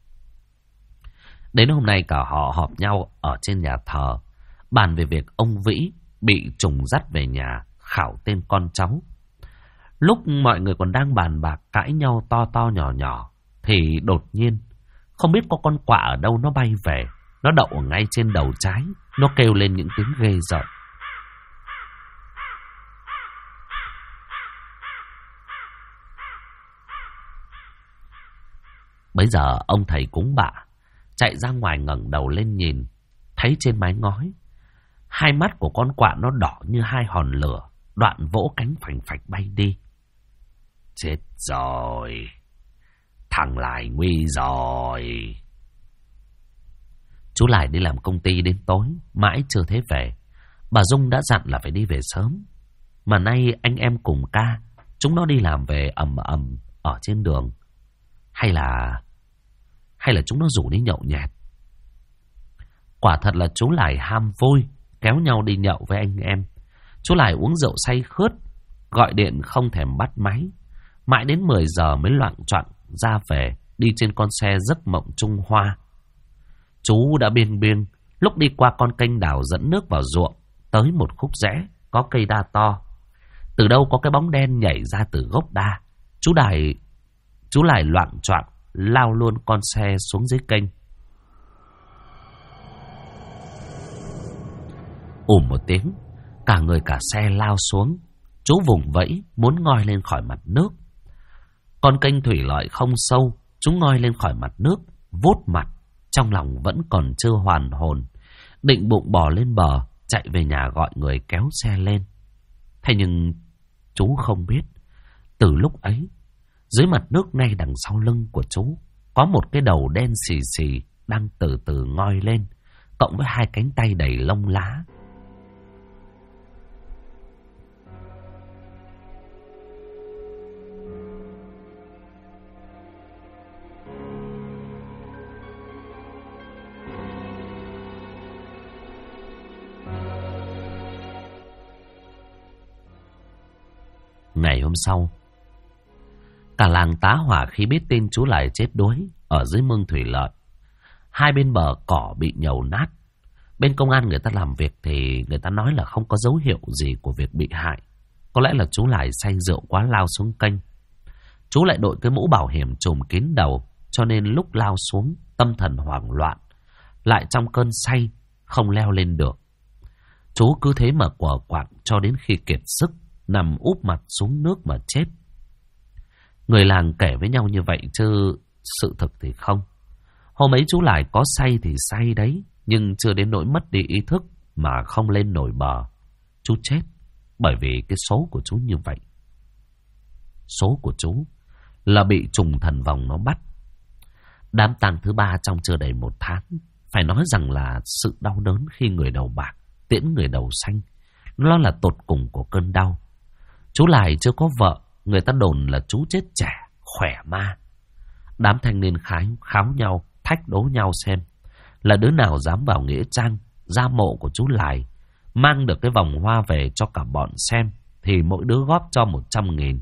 Đến hôm nay cả họ họp nhau ở trên nhà thờ, bàn về việc ông Vĩ bị trùng dắt về nhà khảo tên con cháu. Lúc mọi người còn đang bàn bạc cãi nhau to to nhỏ nhỏ, thì đột nhiên không biết có con quạ ở đâu nó bay về. Nó đậu ở ngay trên đầu trái, nó kêu lên những tiếng ghê rợn. Bấy giờ ông thầy cúng bạ chạy ra ngoài ngẩng đầu lên nhìn, thấy trên mái ngói, hai mắt của con quạ nó đỏ như hai hòn lửa, đoạn vỗ cánh phành phạch bay đi. Chết rồi, thằng Lại nguy rồi. Chú Lại đi làm công ty đến tối, mãi chưa thấy về. Bà Dung đã dặn là phải đi về sớm, mà nay anh em cùng ca, chúng nó đi làm về ầm ầm ở trên đường. Hay là chúng nó rủ đi nhậu nhẹt. Quả thật là chú Lại ham vui, kéo nhau đi nhậu với anh em. Chú Lại uống rượu say khướt, gọi điện không thèm bắt máy. Mãi đến 10 giờ mới loạng choạng ra về, đi trên con xe giấc mộng Trung Hoa. Chú đã biên lúc đi qua con kênh đào dẫn nước vào ruộng, tới một khúc rẽ có cây đa to. Từ đâu có cái bóng đen nhảy ra từ gốc đa. Chú Lại loạng choạng lao luôn con xe xuống dưới kênh. Ùm một tiếng, cả người cả xe lao xuống. Chú vùng vẫy muốn ngoi lên khỏi mặt nước. Con kênh thủy lợi không sâu, chú ngoi lên khỏi mặt nước, vuốt mặt, trong lòng vẫn còn chưa hoàn hồn, định bụng bò lên bờ, chạy về nhà gọi người kéo xe lên. Thế nhưng chú không biết, từ lúc ấy, dưới mặt nước ngay đằng sau lưng của chú, có một cái đầu đen xì xì đang từ từ ngoi lên, cộng với hai cánh tay đầy lông lá. Ngày hôm sau, cả làng tá hỏa khi biết tin chú Lại chết đuối ở dưới mương thủy lợi. Hai bên bờ cỏ bị nhầu nát. Bên công an người ta làm việc thì người ta nói là không có dấu hiệu gì của việc bị hại. Có lẽ là chú Lại say rượu quá lao xuống kênh. Chú lại đội cái mũ bảo hiểm trùm kín đầu, cho nên lúc lao xuống tâm thần hoảng loạn, lại trong cơn say không leo lên được. Chú cứ thế mà quờ quạng cho đến khi kiệt sức, nằm úp mặt xuống nước mà chết. Người làng kể với nhau như vậy chứ sự thực thì không. Hôm ấy chú Lại có say thì say đấy, nhưng chưa đến nỗi mất đi ý thức mà không lên nổi bờ. Chú chết bởi vì cái số của chú như vậy. số của chú là bị trùng thần vòng nó bắt. Đám tang thứ 3 trong chưa đầy 1 tháng. Phải nói rằng là sự đau đớn khi người đầu bạc tiễn người đầu xanh. Nó là tột cùng của cơn đau. Chú Lài chưa có vợ, người ta đồn là chú chết trẻ, khỏe ma. Đám thanh niên kháo nhau, thách đố nhau xem là đứa nào dám vào nghĩa trang ra mộ của chú Lài, mang được cái vòng hoa về cho cả bọn xem, thì mỗi đứa góp cho 100.000.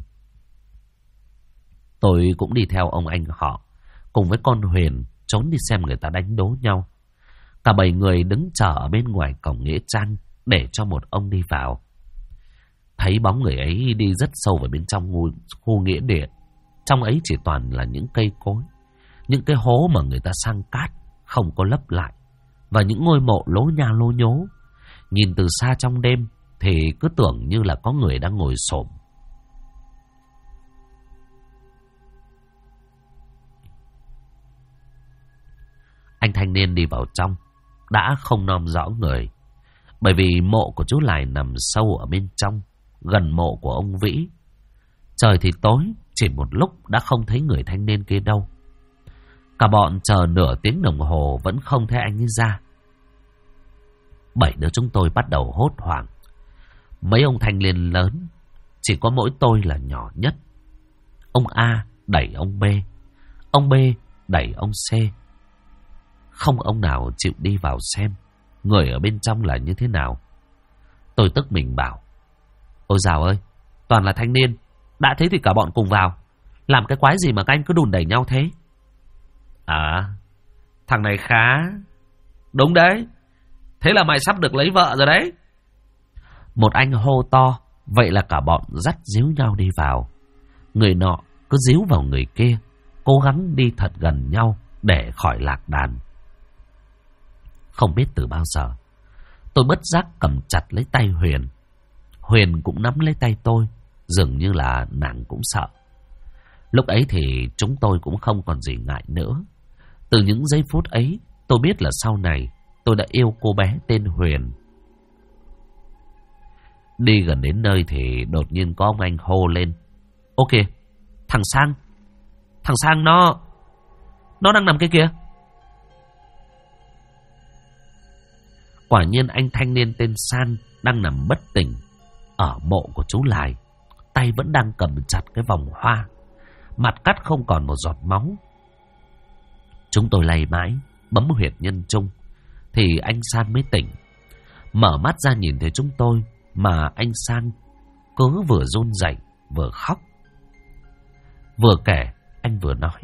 Tôi cũng đi theo ông anh họ cùng với con Huyền trốn đi xem người ta đánh đố nhau. Cả 7 người đứng chờ ở bên ngoài cổng nghĩa trang để cho một ông đi vào. Thấy bóng người ấy đi rất sâu vào bên trong khu nghĩa địa. Trong ấy chỉ toàn là những cây cối, những cái hố mà người ta sang cát không có lấp lại, và những ngôi mộ lố nha lố nhố. Nhìn từ xa trong đêm thì cứ tưởng như là có người đang ngồi xổm. Anh thanh niên đi vào trong đã không nom rõ người, bởi vì mộ của chú Lài nằm sâu ở bên trong, gần mộ của ông Vĩ. Trời thì tối, chỉ một lúc đã không thấy người thanh niên kia đâu. Cả bọn chờ nửa tiếng đồng hồ vẫn không thấy anh ấy ra. 7 đứa chúng tôi bắt đầu hốt hoảng. Mấy ông thanh niên lớn, chỉ có mỗi tôi là nhỏ nhất. Ông A đẩy ông B, ông B đẩy ông C. Không ông nào chịu đi vào xem người ở bên trong là như thế nào. Tôi tức mình bảo: ôi dào ơi, toàn là thanh niên, đã thế thì cả bọn cùng vào. Làm cái quái gì mà các anh cứ đùn đẩy nhau thế? À, thằng này khá. Đúng đấy, thế là mày sắp được lấy vợ rồi đấy. Một anh hô to. Vậy là cả bọn dắt díu nhau đi vào. Người nọ cứ díu vào người kia, cố gắng đi thật gần nhau để khỏi lạc đàn. Không biết từ bao giờ tôi bất giác cầm chặt lấy tay Huyền. Huyền cũng nắm lấy tay tôi, dường như là nàng cũng sợ. Lúc ấy thì chúng tôi cũng không còn gì ngại nữa. Từ những giây phút ấy, tôi biết là sau này tôi đã yêu cô bé tên Huyền. Đi gần đến nơi thì đột nhiên có ông anh hô lên: ok, thằng Sang nó đang nằm kia kìa. Quả nhiên anh thanh niên tên San đang nằm bất tỉnh ở mộ của chú Lài, tay vẫn đang cầm chặt cái vòng hoa, mặt cắt không còn một giọt máu. Chúng tôi lay mãi bấm huyệt nhân trung thì anh San mới tỉnh. Mở mắt ra nhìn thấy chúng tôi, mà anh San cứ vừa run rẩy vừa khóc. Vừa kể anh vừa nói: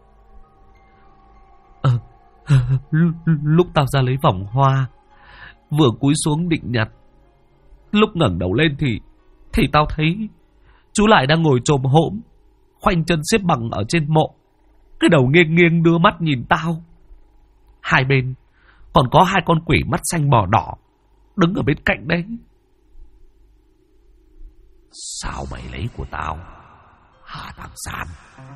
lúc tao ra lấy vòng hoa, vừa cúi xuống định nhặt, lúc ngẩng đầu lên thì tao thấy chú Lại đang ngồi chồm hổm, khoanh chân xếp bằng ở trên mộ, cái đầu nghiêng nghiêng đưa mắt nhìn tao. Hai bên còn có 2 con quỷ mắt xanh mỏ đỏ đứng ở bên cạnh đấy. Sao mày lấy của tao hả thằng San?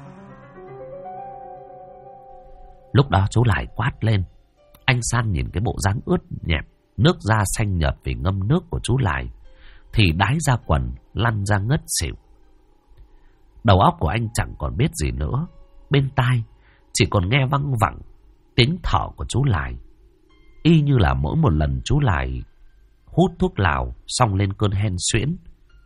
Lúc đó chú Lại quát lên. Anh San nhìn cái bộ dáng ướt nhẹp, nước da xanh nhợt vì ngâm nước của chú Lại thì đái ra quần, lăn ra ngất xỉu. Đầu óc của anh chẳng còn biết gì nữa. Bên tai chỉ còn nghe văng vẳng tiếng thở của chú Lại, y như là mỗi một lần chú Lại hút thuốc lào xong lên cơn hen suyễn.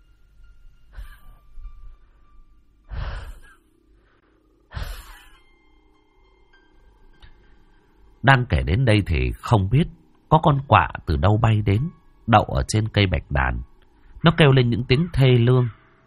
Đang kể đến đây thì không biết có con quạ từ đâu bay đến, đậu ở trên cây bạch đàn. Nó kêu lên những tiếng thê lương.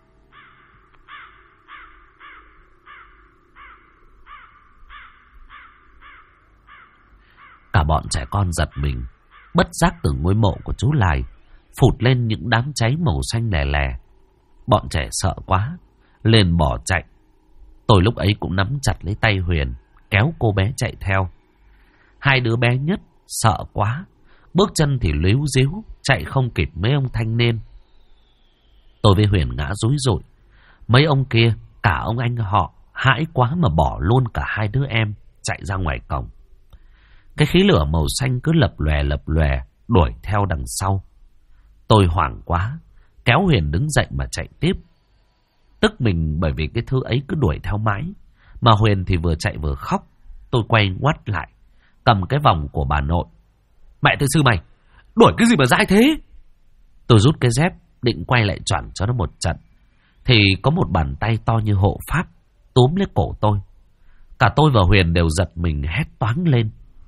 Cả bọn trẻ con giật mình. Bất giác từ ngôi mộ của chú Lại phụt lên những đám cháy màu xanh lè lè. Bọn trẻ sợ quá, liền bỏ chạy. Tôi lúc ấy cũng nắm chặt lấy tay Huyền, kéo cô bé chạy theo. 2 đứa bé nhất sợ quá, bước chân thì líu díu, chạy không kịp mấy ông thanh niên. Tôi với Huyền ngã rúi rụi. Mấy ông kia, cả ông anh họ, hãi quá mà bỏ luôn cả 2 đứa em chạy ra ngoài cổng. Cái khí lửa màu xanh cứ lập lòe đuổi theo đằng sau. Tôi hoảng quá, kéo Huyền đứng dậy mà chạy tiếp. Tức mình bởi vì cái thứ ấy cứ đuổi theo mãi. Mà Huyền thì vừa chạy vừa khóc. Tôi quay ngoắt lại, cầm cái vòng của bà nội. Mẹ tư sư mày, đuổi cái gì mà dai thế? Tôi rút cái dép, định quay lại choảng cho nó một trận. Thì có một bàn tay to như hộ pháp túm lấy cổ tôi. Cả tôi và Huyền đều giật mình hét toáng lên.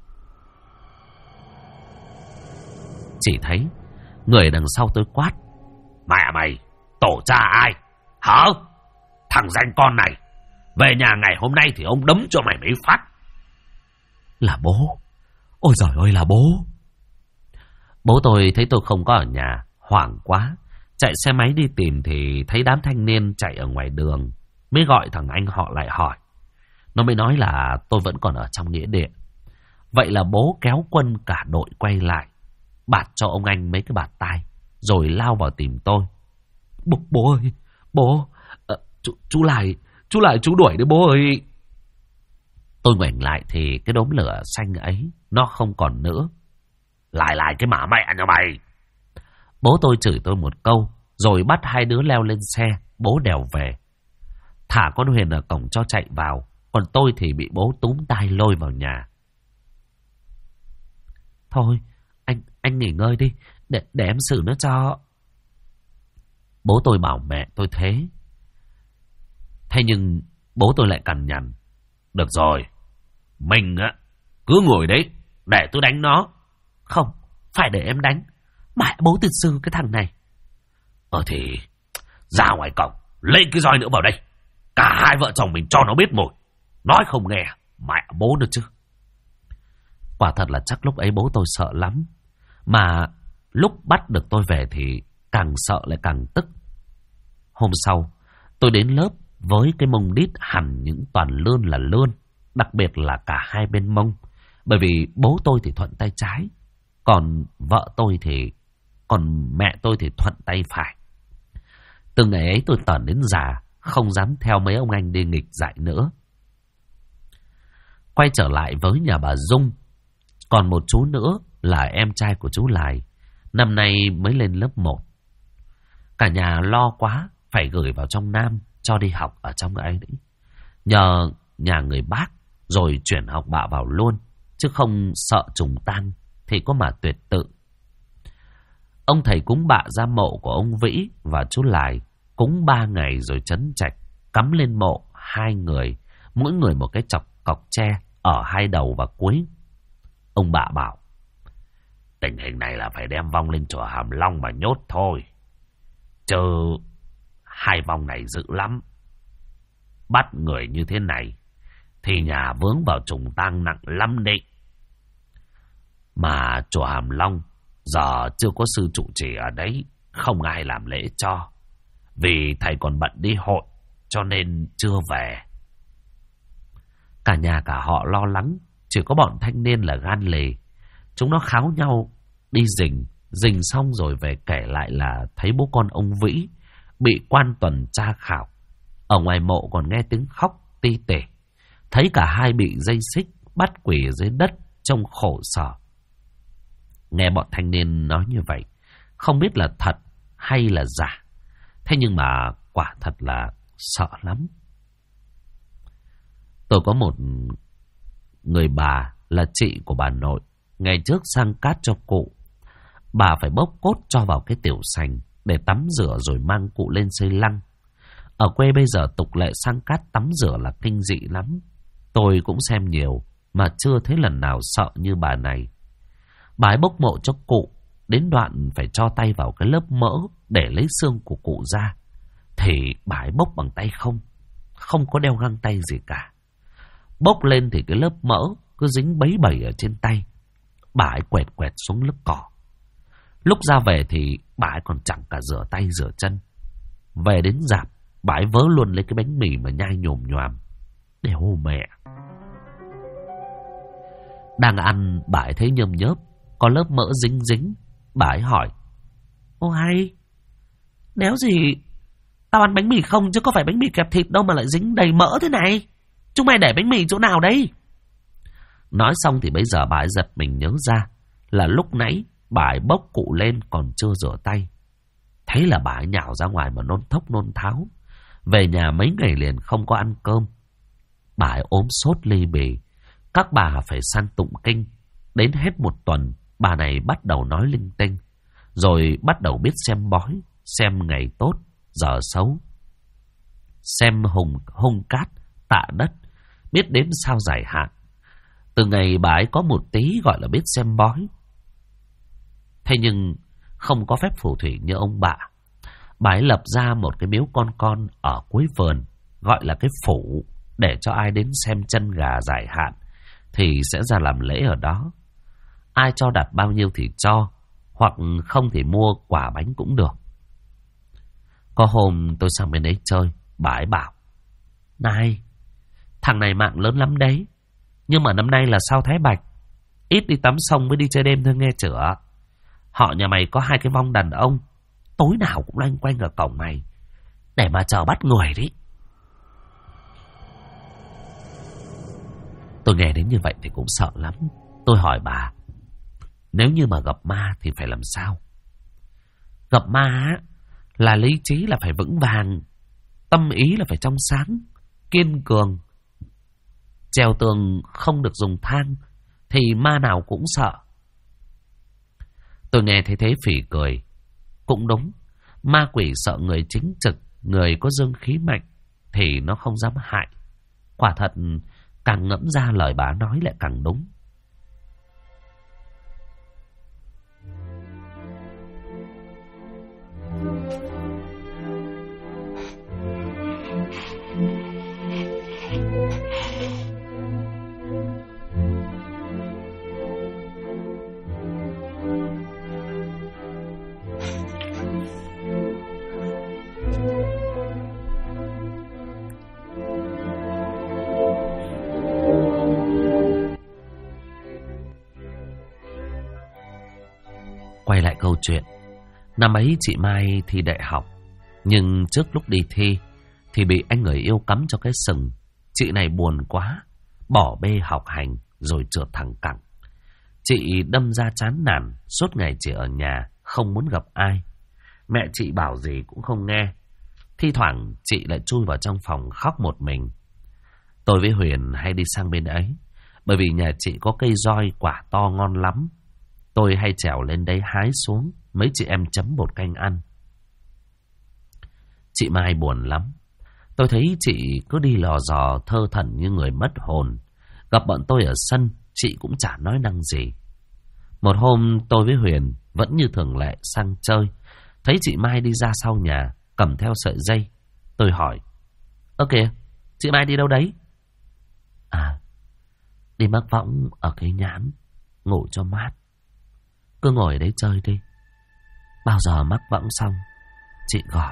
Chỉ thấy người đằng sau tôi quát: Mẹ mày, tổ cha ai? Hả? Thằng danh con này, về nhà ngày hôm nay thì ông đấm cho mày mấy phát. Là bố. Ôi giời ơi, là bố. Bố tôi thấy tôi không có ở nhà, hoảng quá, chạy xe máy đi tìm thì thấy đám thanh niên chạy ở ngoài đường. Mới gọi thằng anh họ lại hỏi. Nó mới nói là tôi vẫn còn ở trong nghĩa địa. Vậy là bố kéo quân cả đội quay lại, bạt cho ông anh mấy cái bạt tai, rồi lao vào tìm tôi. Bố ơi, bố, chú lại chú đuổi đấy bố ơi. Tôi ngoảnh lại thì cái đốm lửa xanh ấy nó không còn nữa. Lại cái mả mẹ nhà mày. Bố tôi chửi tôi một câu, rồi bắt hai đứa leo lên xe, bố đèo về. Thả con Huyền ở cổng cho chạy vào, còn tôi thì bị bố túm tay lôi vào nhà. Thôi, anh nghỉ ngơi đi, để em xử nó cho. Bố tôi bảo mẹ tôi thế. Thế nhưng bố tôi lại cằn nhằn. Được rồi, mình á cứ ngồi đấy để tôi đánh nó. Không, phải để em đánh. Mẹ bố tự sư cái thằng này. Thì ra ngoài cổng, lấy cái roi nữa vào đây. Cả hai vợ chồng mình cho nó biết mùi. Nói không nghe, mẹ bố nữa chứ. Quả thật là chắc lúc ấy bố tôi sợ lắm. Mà lúc bắt được tôi về thì càng sợ lại càng tức. Hôm sau, tôi đến lớp với cái mông đít hẳn những toàn lươn là lươn. Đặc biệt là cả hai bên mông. Bởi vì bố tôi thì thuận tay trái, còn mẹ tôi thì thuận tay phải. Từ ngày ấy tôi tởn đến già, không dám theo mấy ông anh đi nghịch dại nữa. Quay trở lại với nhà bà Dung. Còn một chú nữa là em trai của chú Lài, năm nay mới lên lớp 1. Cả nhà lo quá, phải gửi vào trong Nam cho đi học ở trong ấy đấy. Nhờ nhà người bác rồi chuyển học bạ vào luôn, chứ không sợ trùng tang thì có mà tuyệt tự. Ông thầy cúng bạ ra mộ của ông Vĩ và chú Lài, cúng 3 ngày rồi trấn trạch, cắm lên mộ 2 người, mỗi người một cái cọc tre ở 2 đầu và cuối. Ông bạ bảo, tình hình này là phải đem vong lên chùa Hàm Long mà nhốt thôi, chứ 2 vong này dữ lắm. Bắt người như thế này thì nhà vướng vào trùng tang nặng lắm đấy. Mà chùa Hàm Long giờ chưa có sư trụ trì ở đấy, không ai làm lễ cho, vì thầy còn bận đi hội cho nên chưa về. Cả nhà cả họ lo lắng, chỉ có bọn thanh niên là gan lề. Chúng nó kháo nhau đi rình xong rồi về kể lại là thấy bố con ông Vĩ bị quan tuần tra khảo. Ở ngoài mộ còn nghe tiếng khóc ti tể, thấy cả hai bị dây xích bắt quỷ ở dưới đất, trông khổ sở. Nghe bọn thanh niên nói như vậy, không biết là thật hay là giả. Thế nhưng mà quả thật là sợ lắm. Tôi có một người bà là chị của bà nội, ngày trước sang cát cho cụ. Bà phải bốc cốt cho vào cái tiểu sành để tắm rửa rồi mang cụ lên xây lăng. Ở quê bây giờ tục lệ sang cát tắm rửa là kinh dị lắm. Tôi cũng xem nhiều mà chưa thấy lần nào sợ như bà này. Bà ấy bốc mộ cho cụ, đến đoạn phải cho tay vào cái lớp mỡ để lấy xương của cụ ra. Thì bà ấy bốc bằng tay không có đeo găng tay gì cả. Bốc lên thì cái lớp mỡ cứ dính bấy bẩy ở trên tay. Bà ấy quẹt xuống lớp cỏ. Lúc ra về thì bà ấy còn chẳng cả rửa tay rửa chân. Về đến rạp, bà ấy vớ luôn lấy cái bánh mì mà nhai nhồm nhoàm. Đéo mẹ. Đang ăn, bà ấy thấy nhơm nhớp, có lớp mỡ dính. Bà ấy hỏi, ô hay, đéo gì, tao ăn bánh mì không chứ có phải bánh mì kẹp thịt đâu mà lại dính đầy mỡ thế này. Chúng mày để bánh mì chỗ nào đây? Nói xong thì bây giờ bà ấy giật mình nhớ ra là lúc nãy bà ấy bốc cụ lên còn chưa rửa tay. Thấy là bà ấy nhào ra ngoài mà nôn thốc nôn tháo. Về nhà mấy ngày liền không có ăn cơm. Bà ấy ốm sốt ly bì. Các bà phải săn tụng kinh. Đến hết một tuần, bà này bắt đầu nói linh tinh. Rồi bắt đầu biết xem bói, xem ngày tốt, giờ xấu. Xem hung cát, tạ đất, biết đếm sao giải hạn. Từ ngày bà ấy có một tí gọi là biết xem bói. Thế nhưng không có phép phù thủy như ông bà. Bà ấy lập ra một cái miếu con ở cuối vườn, gọi là cái phủ, để cho ai đến xem chân gà giải hạn thì sẽ ra làm lễ ở đó. Ai cho đặt bao nhiêu thì cho, hoặc không thì mua quả bánh cũng được. Có hôm tôi sang bên đấy chơi, bà ấy bảo: "Này, thằng này mạng lớn lắm đấy. Nhưng mà năm nay là sao Thái Bạch, ít đi tắm sông mới đi chơi đêm thôi nghe chửa. Họ nhà mày có 2 cái vong đàn ông, tối nào cũng loanh quanh ở cổng này, để mà chờ bắt người đấy." Tôi nghe đến như vậy thì cũng sợ lắm. Tôi hỏi bà: "Nếu như mà gặp ma thì phải làm sao?" "Gặp ma là lý trí là phải vững vàng, tâm ý là phải trong sáng, kiên cường. Trèo tường không được dùng thang, thì ma nào cũng sợ." Tôi nghe thấy thế phỉ cười. Cũng đúng, ma quỷ sợ người chính trực, người có dương khí mạnh thì nó không dám hại. Quả thật, càng ngẫm ra lời bà nói lại càng đúng. Quay lại câu chuyện. Năm ấy chị Mai thi đại học, nhưng trước lúc đi thi thì bị anh người yêu cắm cho cái sừng. Chị này buồn quá, bỏ bê học hành rồi trượt thẳng cẳng. Chị đâm ra chán nản, suốt ngày chỉ ở nhà, không muốn gặp ai. Mẹ chị bảo gì cũng không nghe. Thi thoảng chị lại chui vào trong phòng khóc một mình. Tôi với Huyền hay đi sang bên ấy, bởi vì nhà chị có cây roi quả to ngon lắm. Tôi hay trèo lên đấy hái xuống, mấy chị em chấm bột canh ăn. Chị Mai buồn lắm. Tôi thấy chị cứ đi lò dò thơ thẩn như người mất hồn. Gặp bọn tôi ở sân, chị cũng chả nói năng gì. Một hôm tôi với Huyền vẫn như thường lệ sang chơi. Thấy chị Mai đi ra sau nhà, cầm theo sợi dây. Tôi hỏi: "Ơ kìa, chị Mai đi đâu đấy?" "À, đi mắc võng ở cái nhãn, ngủ cho mát. Cứ ngồi ở đấy chơi đi. Bao giờ mắc võng xong, chị gọi."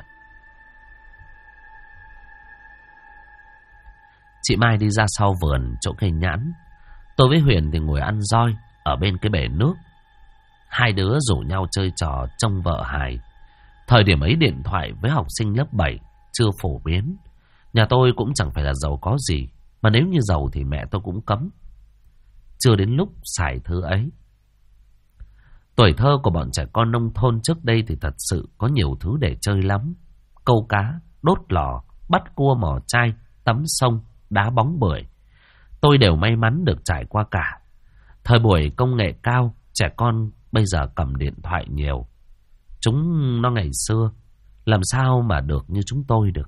Chị Mai đi ra sau vườn chỗ cây nhãn. Tôi với Huyền thì ngồi ăn roi ở bên cái bể nước. Hai đứa rủ nhau chơi trò trông vợ hài. Thời điểm ấy điện thoại với học sinh lớp 7 chưa phổ biến. Nhà tôi cũng chẳng phải là giàu có gì, mà nếu như giàu thì mẹ tôi cũng cấm. Chưa đến lúc xài thứ ấy. Tuổi thơ của bọn trẻ con nông thôn trước đây thì thật sự có nhiều thứ để chơi lắm. Câu cá, đốt lò, bắt cua mò chai, tắm sông, đá bóng bưởi. Tôi đều may mắn được trải qua cả. Thời buổi công nghệ cao, trẻ con bây giờ cầm điện thoại nhiều. Chúng nó ngày xưa làm sao mà được như chúng tôi được.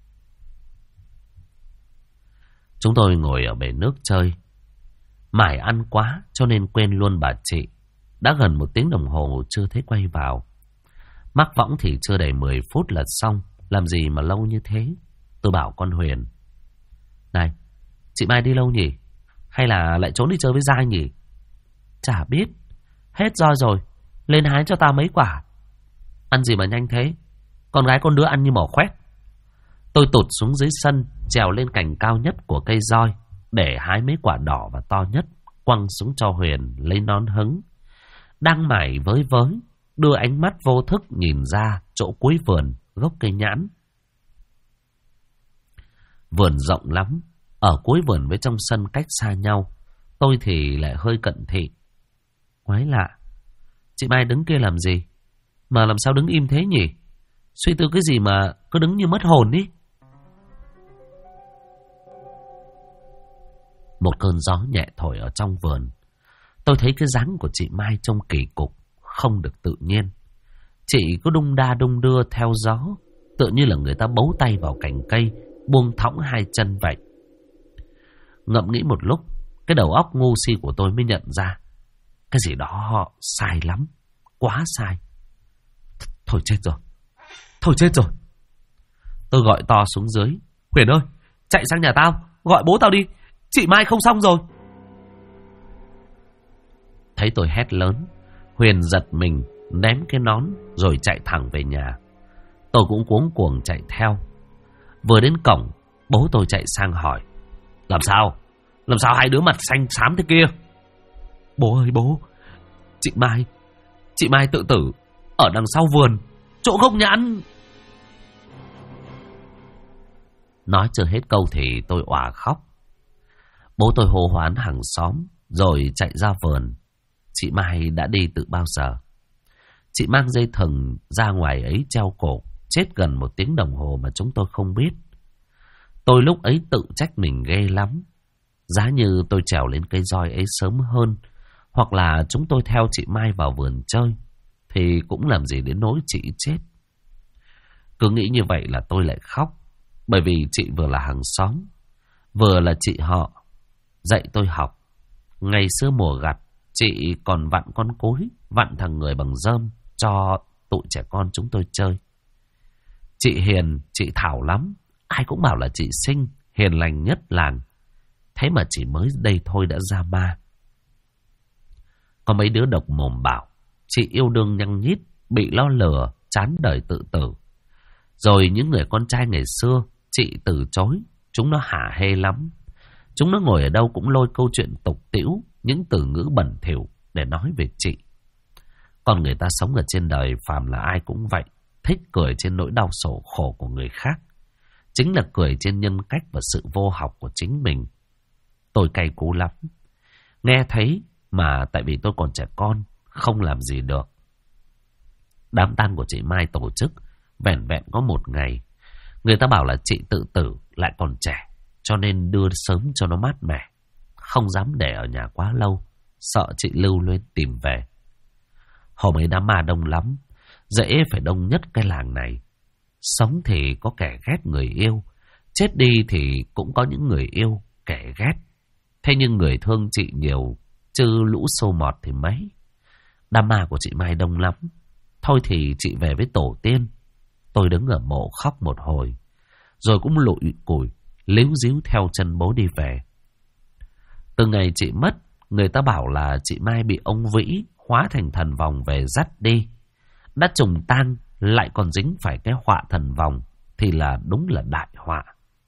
Chúng tôi ngồi ở bể nước chơi. Mải ăn quá cho nên quên luôn bà chị. Đã gần 1 tiếng đồng hồ chưa thấy quay vào. Mắc võng thì chưa đầy 10 phút là xong. Làm gì mà lâu như thế? Tôi bảo con Huyền: "Này, chị Mai đi lâu nhỉ? Hay là lại trốn đi chơi với Giai nhỉ?" "Chả biết. Hết roi rồi. Lên hái cho tao mấy quả." "Ăn gì mà nhanh thế? Con gái con đứa ăn như mỏ khoét." Tôi tụt xuống dưới sân, trèo lên cành cao nhất của cây roi để hái mấy quả đỏ và to nhất, quăng xuống cho Huyền lấy nón hứng. Đang mải với đưa ánh mắt vô thức nhìn ra chỗ cuối vườn, gốc cây nhãn. Vườn rộng lắm, ở cuối vườn với trong sân cách xa nhau. Tôi thì lại hơi cận thị. Quái lạ, chị Mai đứng kia làm gì? Mà làm sao đứng im thế nhỉ? Suy tư cái gì mà cứ đứng như mất hồn ý? Một cơn gió nhẹ thổi ở trong vườn. Tôi thấy cái dáng của chị Mai trông kỳ cục, không được tự nhiên. Chị cứ đung đa đung đưa theo gió, tựa như là người ta bấu tay vào cành cây, buông thõng hai chân vậy. Ngẫm nghĩ một lúc, cái đầu óc ngu si của tôi mới nhận ra cái gì đó sai lắm, quá sai. Thôi chết rồi, thôi chết rồi. Tôi gọi to xuống dưới: Huyền ơi, chạy sang nhà tao, gọi bố tao đi, chị Mai không xong rồi. Thấy tôi hét lớn, Huyền giật mình ném cái nón rồi chạy thẳng về nhà. Tôi cũng cuống cuồng chạy theo. Vừa đến cổng, bố tôi chạy sang hỏi: Làm sao? Làm sao hai đứa mặt xanh xám thế kia? Bố ơi bố, chị Mai tự tử ở đằng sau vườn, chỗ gốc nhãn. Nói chưa hết câu thì tôi òa khóc. Bố tôi hô hoán hàng xóm rồi chạy ra vườn. Chị Mai đã đi từ bao giờ. Chị mang dây thừng ra ngoài ấy treo cổ, chết gần 1 tiếng đồng hồ mà chúng tôi không biết. Tôi lúc ấy tự trách mình ghê lắm. Giá như tôi trèo lên cây roi ấy sớm hơn, hoặc là chúng tôi theo chị Mai vào vườn chơi, thì cũng làm gì đến nỗi chị chết. Cứ nghĩ như vậy là tôi lại khóc. Bởi vì chị vừa là hàng xóm, vừa là chị họ, dạy tôi học. Ngày xưa mùa gặt, chị còn vặn con cối, vặn thằng người bằng rơm cho tụi trẻ con chúng tôi chơi. Chị hiền, chị thảo lắm. Ai cũng bảo là chị xinh, hiền lành nhất làng. Thế mà chỉ mới đây thôi đã ra ma. Có mấy đứa độc mồm bảo chị yêu đương nhăng nhít, bị lo lừa, chán đời tự tử. Rồi những người con trai ngày xưa chị từ chối, chúng nó hả hê lắm. Chúng nó ngồi ở đâu cũng lôi câu chuyện tục tĩu, những từ ngữ bẩn thỉu để nói về chị. Còn người ta sống ở trên đời phàm là ai cũng vậy, thích cười trên nỗi đau sầu khổ của người khác. Chính là cười trên nhân cách và sự vô học của chính mình. Tôi cay cú lắm. Nghe thấy mà tại vì tôi còn trẻ con, không làm gì được. Đám tang của chị Mai tổ chức vẻn vẹn có 1 ngày. Người ta bảo là chị tự tử lại còn trẻ, cho nên đưa sớm cho nó mát mẻ. Không dám để ở nhà quá lâu, sợ chị lưu lên tìm về. Hôm ấy đám ma đông lắm, dễ phải đông nhất cái làng này. Sống thì có kẻ ghét người yêu, chết đi thì cũng có những người yêu, kẻ ghét. Thế nhưng người thương chị nhiều, chứ lũ xô mọt thì mấy. Đám ma của chị Mai đông lắm. Thôi thì chị về với tổ tiên. Tôi đứng ở mộ khóc một hồi, rồi cũng lụi cùi, líu díu theo chân bố đi về. Từ ngày chị mất, người ta bảo là chị Mai bị ông Vĩ hóa thành thần vòng về dắt đi. Đã trùng tang lại còn dính phải cái họa thần vòng, thì là đúng là đại họa.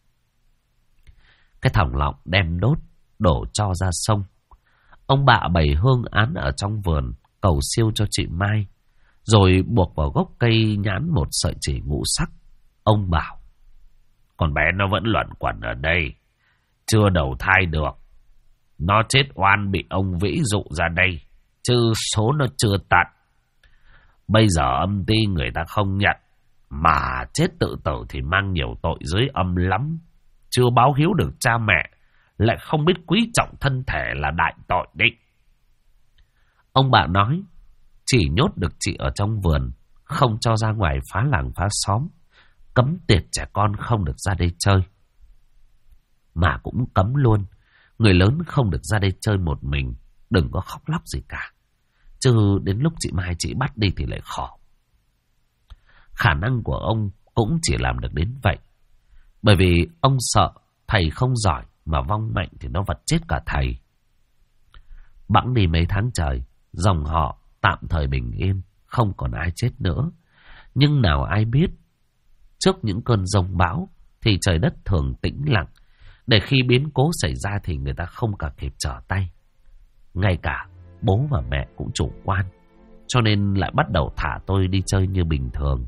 Cái thòng lọng đem đốt, đổ cho ra sông. Ông bạ bày hương án ở trong vườn, cầu siêu cho chị Mai, rồi buộc vào gốc cây nhãn một sợi chỉ ngũ sắc. Ông bảo: Con bé nó vẫn luẩn quẩn ở đây, chưa đầu thai được. Nó chết oan bị ông Vĩ dụ ra đây, chứ số nó chưa tận. Bây giờ âm ty người ta không nhận, mà chết tự tử thì mang nhiều tội dưới âm lắm. Chưa báo hiếu được cha mẹ, lại không biết quý trọng thân thể là đại tội đấy. Ông bà nói chỉ nhốt được chị ở trong vườn, không cho ra ngoài phá làng phá xóm, cấm tiệt trẻ con không được ra đây chơi. Mà cũng cấm luôn người lớn không được ra đây chơi một mình, đừng có khóc lóc gì cả. Chứ đến lúc chị Mai chị bắt đi thì lại khó. Khả năng của ông cũng chỉ làm được đến vậy. Bởi vì ông sợ thầy không giỏi mà vong mạnh thì nó vật chết cả thầy. Bẵng đi mấy tháng trời, dòng họ tạm thời bình yên, không còn ai chết nữa. Nhưng nào ai biết, trước những cơn giông bão thì trời đất thường tĩnh lặng, để khi biến cố xảy ra thì người ta không cả kịp trở tay. Ngay cả bố và mẹ cũng chủ quan, cho nên lại bắt đầu thả tôi đi chơi như bình thường.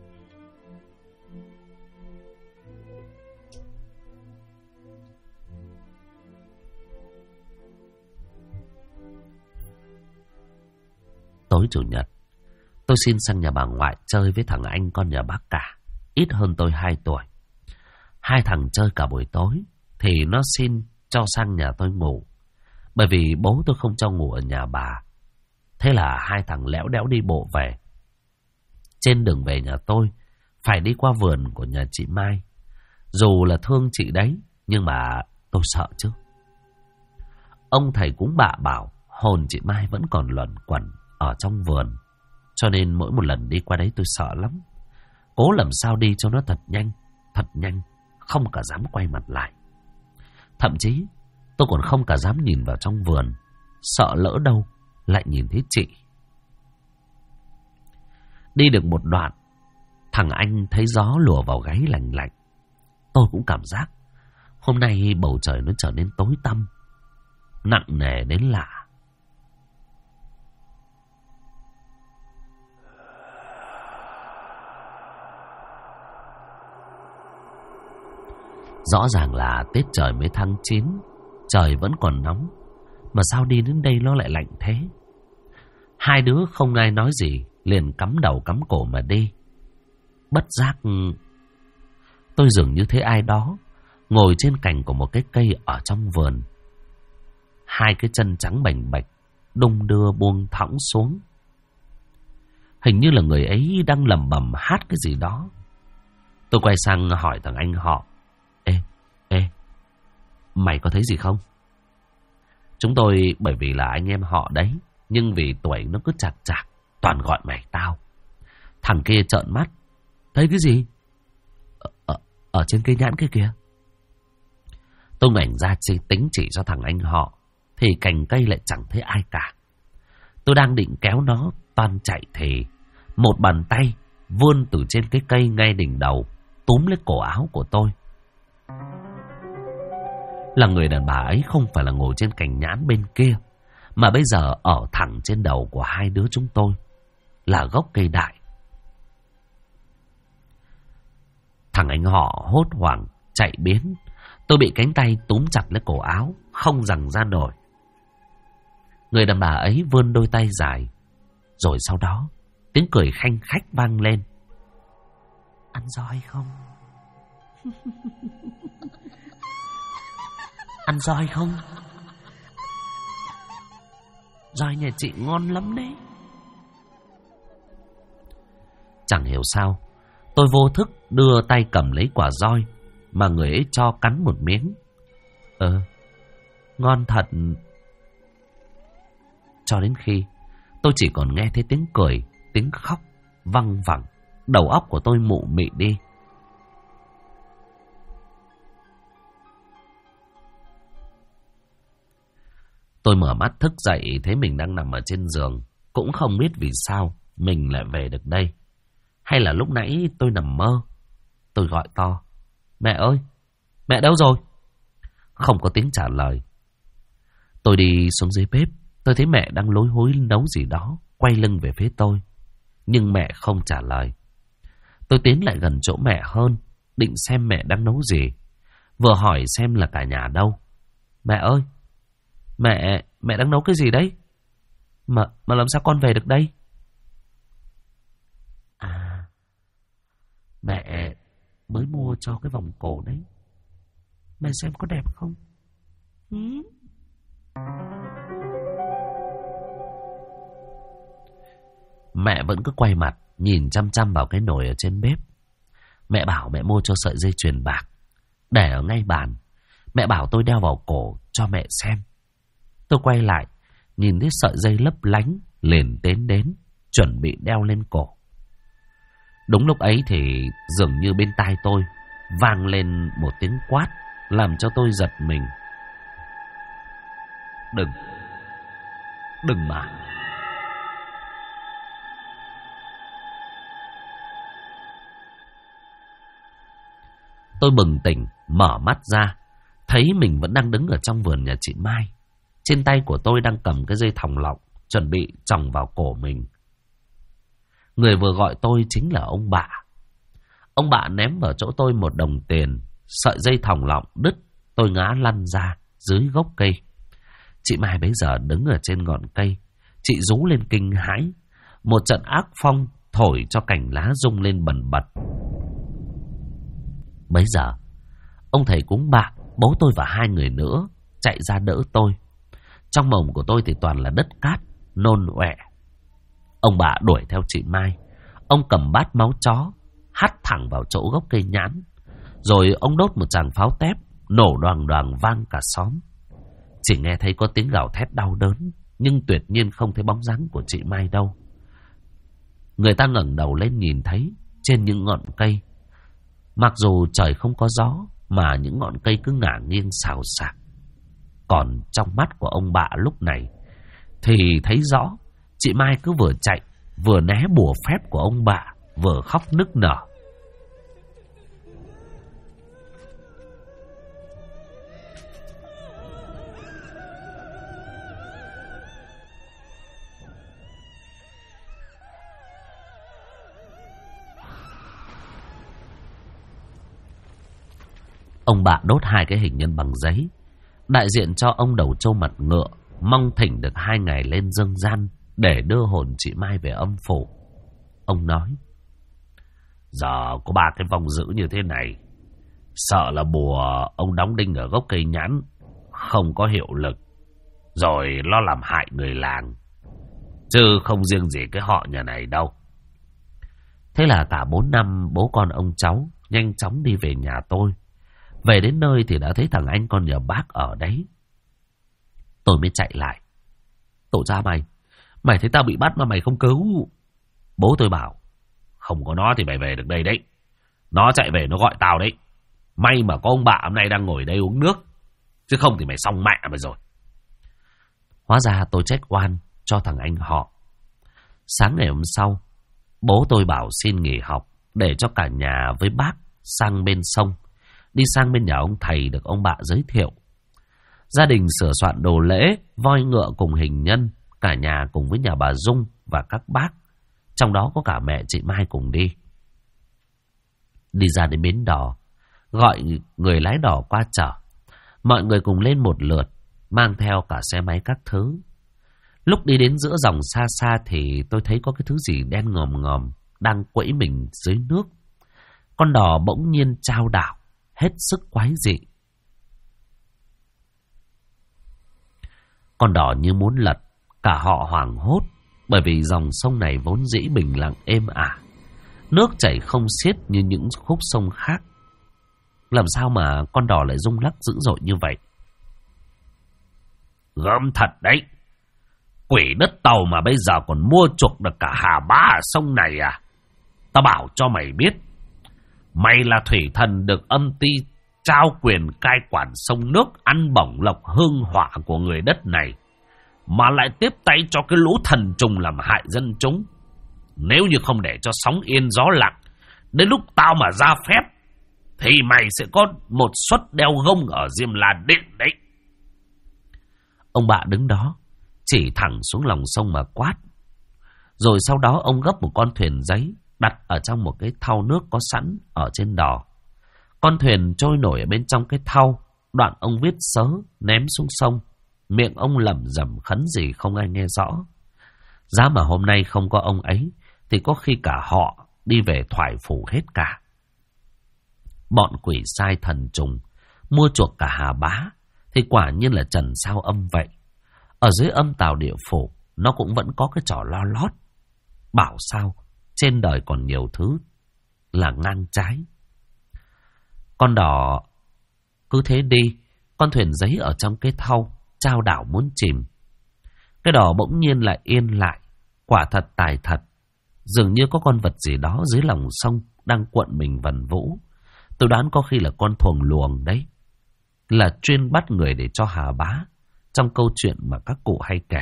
Tối chủ nhật, tôi xin sang nhà bà ngoại chơi với thằng anh con nhà bác cả, ít hơn tôi 2 tuổi. Hai thằng chơi cả buổi tối, thì nó xin cho sang nhà tôi ngủ. Bởi vì bố tôi không cho ngủ ở nhà bà. Thế là hai thằng lẽo đẽo đi bộ về. Trên đường về nhà tôi, phải đi qua vườn của nhà chị Mai. Dù là thương chị đấy, nhưng mà tôi sợ chứ. Ông thầy cúng bạ bảo hồn chị Mai vẫn còn luẩn quẩn ở trong vườn. Cho nên mỗi một lần đi qua đấy tôi sợ lắm. Cố làm sao đi cho nó thật nhanh, không cả dám quay mặt lại. Thậm chí tôi còn không cả dám nhìn vào trong vườn, sợ lỡ đâu lại nhìn thấy chị. Đi được một đoạn, thằng anh thấy gió lùa vào gáy lạnh lạnh. Tôi cũng cảm giác hôm nay bầu trời nó trở nên tối tăm, nặng nề đến lạ. Rõ ràng là Tết trời mới tháng 9, trời vẫn còn nóng, mà sao đi đến đây nó lại lạnh thế? Hai đứa không ai nói gì, liền cắm đầu cắm cổ mà đi. Bất giác tôi dường như thấy ai đó ngồi trên cành của một cái cây ở trong vườn. Hai cái chân trắng bềnh bạch đung đưa buông thõng xuống. Hình như là người ấy đang lẩm bẩm hát cái gì đó. Tôi quay sang hỏi thằng anh họ: Ê, mày có thấy gì không? Chúng tôi bởi vì là anh em họ đấy, nhưng vì tuổi nó cứ chạc chạc, toàn gọi mày tao. Thằng kia trợn mắt: Thấy cái gì? Ở trên cây nhãn kia kìa. Tôi ngoảnh ra tính chỉ cho thằng anh họ, thì cành cây lại chẳng thấy ai cả. Tôi đang định kéo nó toan chạy thì một bàn tay vươn từ trên cái cây ngay đỉnh đầu, túm lấy cổ áo của tôi. Là người đàn bà ấy không phải là ngồi trên cành nhãn bên kia, mà bây giờ ở thẳng trên đầu của hai đứa chúng tôi, là gốc cây đại. Thằng anh họ hốt hoảng chạy biến. Tôi bị cánh tay túm chặt lấy cổ áo, không giằng ra nổi. Người đàn bà ấy vươn đôi tay dài, rồi sau đó tiếng cười khanh khách vang lên: Ăn roi không? Ăn roi không? Roi nhà chị ngon lắm đấy. Chẳng hiểu sao, tôi vô thức đưa tay cầm lấy quả roi mà người ấy cho cắn một miếng. Ngon thật. Cho đến khi tôi chỉ còn nghe thấy tiếng cười, tiếng khóc văng vẳng, đầu óc của tôi mụ mị đi. Tôi mở mắt thức dậy thấy mình đang nằm ở trên giường, cũng không biết vì sao mình lại về được đây. Hay là lúc nãy tôi nằm mơ. Tôi gọi to: Mẹ ơi, mẹ đâu rồi? Không có tiếng trả lời. Tôi đi xuống dưới bếp, tôi thấy mẹ đang lối hối nấu gì đó, quay lưng về phía tôi. Nhưng mẹ không trả lời. Tôi tiến lại gần chỗ mẹ hơn, định xem mẹ đang nấu gì. Vừa hỏi xem là cả nhà đâu. Mẹ ơi, mẹ đang nấu cái gì đấy? Mà làm sao con về được đây? À, mẹ mới mua cho cái vòng cổ đấy. Mẹ xem có đẹp không? Mẹ vẫn cứ quay mặt nhìn chăm chăm vào cái nồi ở trên bếp. Mẹ bảo mẹ mua cho sợi dây chuyền bạc, để ở ngay bàn. Mẹ bảo tôi đeo vào cổ cho mẹ xem. Tôi quay lại, nhìn thấy sợi dây lấp lánh, liền tiến đến, chuẩn bị đeo lên cổ. Đúng lúc ấy thì dường như bên tai tôi vang lên một tiếng quát, làm cho tôi giật mình. Đừng mà. Tôi bừng tỉnh, mở mắt ra, thấy mình vẫn đang đứng ở trong vườn nhà chị Mai. Trên tay của tôi đang cầm cái dây thòng lọng, chuẩn bị chòng vào cổ mình. Người vừa gọi tôi chính là ông Bạ. Ông Bạ ném vào chỗ tôi một đồng tiền. Sợi dây thòng lọng đứt, tôi ngã lăn ra dưới gốc cây. Chị Mai bấy giờ đứng ở trên ngọn cây. Chị rú lên kinh hãi. Một trận ác phong thổi cho cành lá rung lên bần bật. Bấy giờ ông thầy cúng Bạ, bố tôi và hai người nữa chạy ra đỡ tôi. Trong mồm của tôi thì toàn là đất cát, nôn ọe. Ông bà đuổi theo chị Mai. Ông cầm bát máu chó, hắt thẳng vào chỗ gốc cây nhãn. Rồi ông đốt một tràng pháo tép, nổ đoàng đoàng vang cả xóm. Chỉ nghe thấy có tiếng gào thét đau đớn, nhưng tuyệt nhiên không thấy bóng dáng của chị Mai đâu. Người ta ngẩng đầu lên nhìn thấy trên những ngọn cây, mặc dù trời không có gió, mà những ngọn cây cứ ngả nghiêng xào xạc. Còn trong mắt của ông bạ lúc này thì thấy rõ chị Mai cứ vừa chạy vừa né bùa phép của ông bạ, vừa khóc nức nở. Ông bạ đốt 2 cái hình nhân bằng giấy, đại diện cho ông đầu trâu mặt ngựa, mong thỉnh được 2 ngày lên dương gian để đưa hồn chị Mai về âm phủ. Ông nói: giờ có 3 cái vong dữ như thế này, sợ là bùa ông đóng đinh ở gốc cây nhãn không có hiệu lực, rồi nó làm hại người làng, chứ không riêng gì cái họ nhà này đâu. Thế là cả 4 năm bố con ông cháu nhanh chóng đi về nhà tôi. Về đến nơi thì đã thấy thằng anh con nhà bác ở đấy. Tôi mới chạy lại: tổ cha mày thấy tao bị bắt mà mày không cứu. Bố tôi bảo: không có nó thì mày về được đây đấy. Nó chạy về nó gọi tao đấy. May mà có ông bà hôm nay đang ngồi đây uống nước, chứ không thì mày xong mẹ mày rồi. Hóa ra tôi trách oan cho thằng anh họ. Sáng ngày hôm sau, bố tôi bảo xin nghỉ học để cho cả nhà với bác sang bên sông, đi sang bên nhà ông thầy được ông bà giới thiệu. Gia đình sửa soạn đồ lễ, voi ngựa cùng hình nhân, cả nhà cùng với nhà bà Dung và các bác, trong đó có cả mẹ chị Mai cùng đi. Đi ra đến bến đò, gọi người lái đò qua chở. Mọi người cùng lên một lượt, mang theo cả xe máy các thứ. Lúc đi đến giữa dòng xa xa thì tôi thấy có cái thứ gì đen ngòm ngòm đang quẫy mình dưới nước. Con đò bỗng nhiên chao đảo, hết sức quái dị. Con đò như muốn lật, cả họ hoảng hốt, bởi vì dòng sông này vốn dĩ bình lặng êm ả, nước chảy không xiết như những khúc sông khác. Làm sao mà con đò lại rung lắc dữ dội như vậy? Gớm thật đấy. Quỷ đất tàu mà bây giờ còn mua chuộc được cả Hà Bá ở sông này à? Tao bảo cho mày biết, mày là thủy thần được âm ty trao quyền cai quản sông nước, ăn bổng lộc hương hỏa của người đất này, mà lại tiếp tay cho cái lũ thần trùng làm hại dân chúng. Nếu như không để cho sóng yên gió lặng, đến lúc tao mà ra phép thì mày sẽ có một suất đeo gông ở Diêm La Điện đấy. Ông bạ đứng đó chỉ thẳng xuống lòng sông mà quát. Rồi sau đó ông gấp một con thuyền giấy đặt ở trong một cái thau nước có sẵn ở trên đò. Con thuyền trôi nổi ở bên trong cái thau. Đoạn ông viết sớ ném xuống sông. Miệng ông lẩm rẩm khấn gì không ai nghe rõ. Giá mà hôm nay không có ông ấy thì có khi cả họ đi về thoại phủ hết cả. Bọn quỷ sai thần trùng mua chuộc cả Hà Bá thì quả nhiên là trần sao âm vậy. Ở dưới âm tào địa phủ nó cũng vẫn có cái trò lo lót. Bảo sao trên đời còn nhiều thứ là ngang trái. Con đò cứ thế đi, con thuyền giấy ở trong cái thau chao đảo muốn chìm. Cái đò bỗng nhiên lại yên lại. Quả thật tài thật, dường như có con vật gì đó dưới lòng sông đang cuộn mình vần vũ. Tôi đoán có khi là con thuồng luồng đấy, là chuyên bắt người để cho Hà Bá, trong câu chuyện mà các cụ hay kể.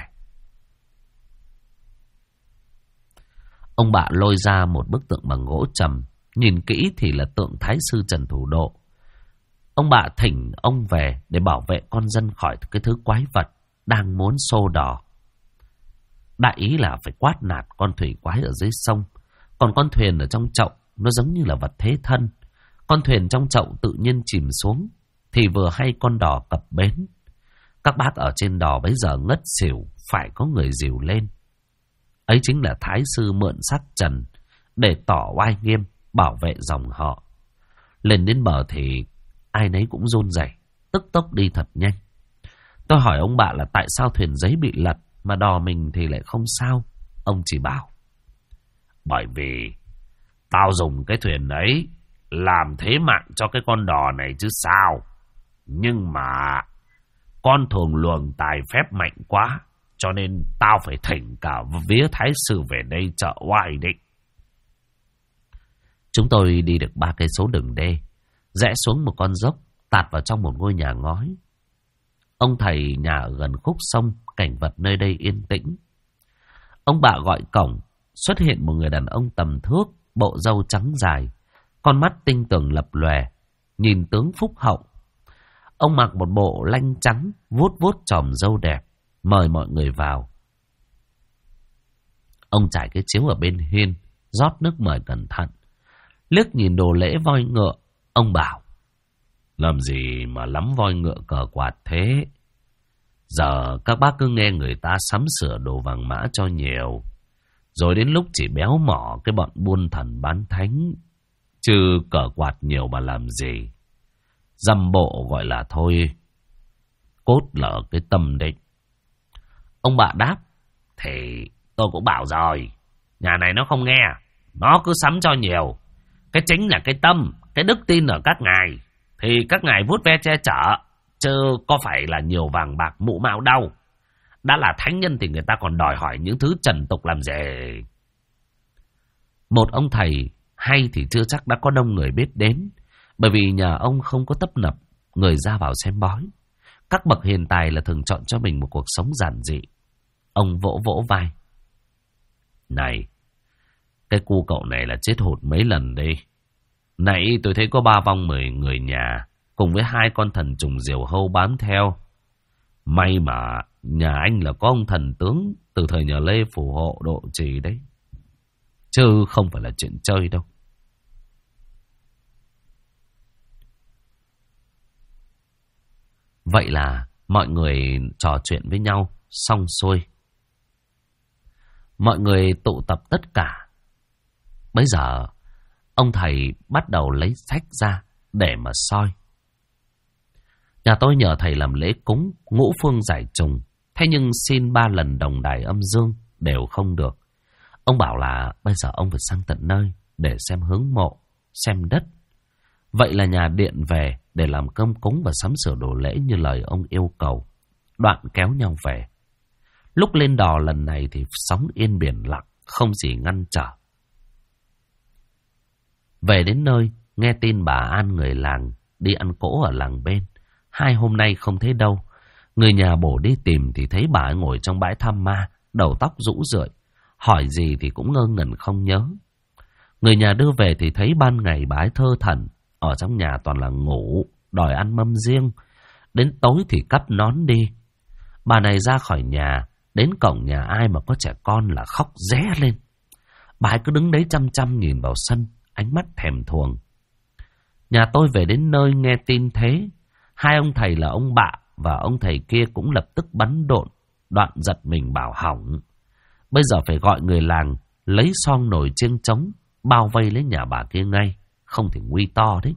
Ông bạ lôi ra một bức tượng bằng gỗ trầm. Nhìn kỹ thì là tượng Thái sư Trần Thủ Độ. Ông bạ thỉnh ông về để bảo vệ con dân khỏi cái thứ quái vật đang muốn xô đò. Đại ý là phải quát nạt con thủy quái ở dưới sông. Còn con thuyền ở trong chậu nó giống như là vật thế thân. Con thuyền trong chậu tự nhiên chìm xuống thì vừa hay con đò cập bến. Các bác ở trên đò bấy giờ ngất xỉu, phải có người dìu lên. Ấy chính là Thái sư mượn xác trần để tỏ oai nghiêm, bảo vệ dòng họ. Lên đến bờ thì ai nấy cũng run rẩy, tức tốc đi thật nhanh. Tôi hỏi ông bạn là tại sao thuyền giấy bị lật mà đò mình thì lại không sao. Ông chỉ bảo: bởi vì tao dùng cái thuyền ấy làm thế mạng cho cái con đò này chứ sao. Nhưng mà con thường luồng tài phép mạnh quá, cho nên tao phải thỉnh cả vía thái sư về đây trợ oai định. Chúng tôi đi được 3 cây số đường đê, rẽ xuống một con dốc, tạt vào trong một ngôi nhà ngói. Ông thầy nhà ở gần khúc sông, cảnh vật nơi đây yên tĩnh. Ông bà gọi cổng, xuất hiện một người đàn ông tầm thước, bộ râu trắng dài, con mắt tinh tường lập lòe, nhìn tướng phúc hậu. Ông mặc một bộ lanh trắng, vuốt vuốt chòm râu đẹp, mời mọi người vào. Ông trải cái chiếu ở bên hiên, rót nước mời cẩn thận. Liếc nhìn đồ lễ voi ngựa, ông bảo: làm gì mà lắm voi ngựa cờ quạt thế? Giờ các bác cứ nghe người ta sắm sửa đồ vàng mã cho nhiều, rồi đến lúc chỉ béo mỏ cái bọn buôn thần bán thánh, chứ cờ quạt nhiều mà làm gì. Dăm bộ gọi là thôi, cốt là ở cái tâm định. Ông bà đáp: thì tôi cũng bảo rồi, nhà này nó không nghe, nó cứ sắm cho nhiều. Cái chính là cái tâm, cái đức tin ở các ngài, thì các ngài vuốt ve che chở, chứ có phải là nhiều vàng bạc mụ mạo đâu. Đã là thánh nhân thì người ta còn đòi hỏi những thứ trần tục làm gì. Một ông thầy hay thì chưa chắc đã có đông người biết đến, bởi vì nhà ông không có tấp nập người ra vào xem bói. Các bậc hiền tài là thường chọn cho mình một cuộc sống giản dị. Ông vỗ vỗ vai: này, cái cu cậu này là chết hụt mấy lần đi. Nãy tôi thấy có 3 vong 10 người nhà, cùng với 2 con thần trùng diều hâu bám theo. May mà nhà anh là có ông thần tướng từ thời nhà Lê phù hộ độ trì đấy, chứ không phải là chuyện chơi đâu. Vậy là mọi người trò chuyện với nhau xong xuôi. Mọi người tụ tập tất cả. Bây giờ ông thầy bắt đầu lấy sách ra để mà soi. Nhà tôi nhờ thầy làm lễ cúng ngũ phương giải trùng, thế nhưng xin 3 lần đồng đài âm dương đều không được. Ông bảo là bây giờ ông phải sang tận nơi để xem hướng mộ, xem đất. Vậy là nhà điện về để làm cơm cúng và sắm sửa đồ lễ như lời ông yêu cầu. Đoạn kéo nhau về. Lúc lên đò lần này thì sóng yên biển lặng, không gì ngăn trở. Về đến nơi, nghe tin bà An người làng đi ăn cỗ ở làng bên. 2 hôm nay không thấy đâu. Người nhà bổ đi tìm thì thấy bà ấy ngồi trong bãi thăm ma, đầu tóc rũ rượi. Hỏi gì thì cũng ngơ ngẩn không nhớ. Người nhà đưa về thì thấy ban ngày bà ấy thơ thẩn, ở trong nhà toàn là ngủ, đòi ăn mâm riêng. Đến tối thì cắp nón đi. Bà này ra khỏi nhà, đến cổng nhà ai mà có trẻ con là khóc ré lên. Bà ấy cứ đứng đấy chăm chăm nhìn vào sân, ánh mắt thèm thuồng. Nhà tôi về đến nơi nghe tin thế, 2 ông thầy là ông Bạ và ông thầy kia cũng lập tức bắn độn, đoạn giật mình bảo hỏng. Bây giờ phải gọi người làng lấy son nồi chiêng trống bao vây lấy nhà bà kia ngay, không thì nguy to đấy.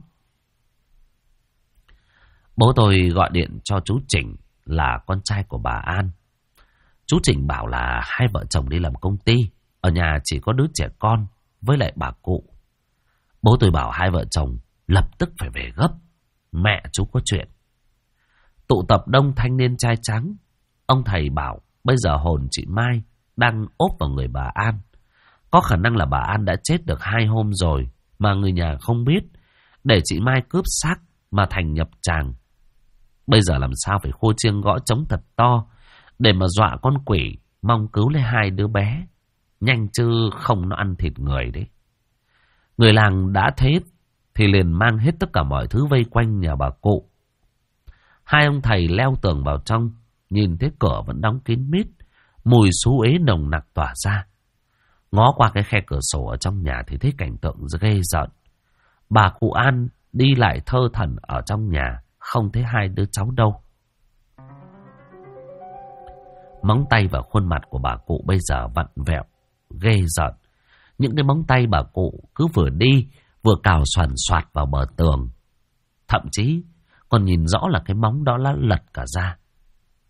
Bố tôi gọi điện cho chú Chỉnh là con trai của bà An. Chú Chỉnh bảo là 2 vợ chồng đi làm công ty, ở nhà chỉ có đứa trẻ con với lại bà cụ. Bố tôi bảo 2 vợ chồng lập tức phải về gấp, mẹ chú có chuyện. Tụ tập đông thanh niên trai trắng. Ông thầy bảo bây giờ hồn chị Mai đang ốp vào người bà An. Có khả năng là bà An đã chết được 2 hôm rồi mà người nhà không biết, để chị Mai cướp xác mà thành nhập tràng. Bây giờ làm sao phải khua chiêng gõ trống thật to để mà dọa con quỷ, mong cứu lấy 2 đứa bé. Nhanh chứ không nó ăn thịt người đấy. Người làng đã thế thì liền mang hết tất cả mọi thứ vây quanh nhà bà cụ. 2 ông thầy leo tường vào trong, nhìn thấy cửa vẫn đóng kín mít, mùi xú uế nồng nặc tỏa ra. Ngó qua cái khe cửa sổ ở trong nhà thì thấy cảnh tượng ghê rợn. Bà cụ An đi lại thơ thẩn ở trong nhà, không thấy 2 đứa cháu đâu. Móng tay và khuôn mặt của bà cụ bây giờ vặn vẹo, ghê rợn. Những cái móng tay bà cụ cứ vừa đi vừa cào xoàn xoạt vào bờ tường. Thậm chí còn nhìn rõ là cái móng đó đã lật cả ra.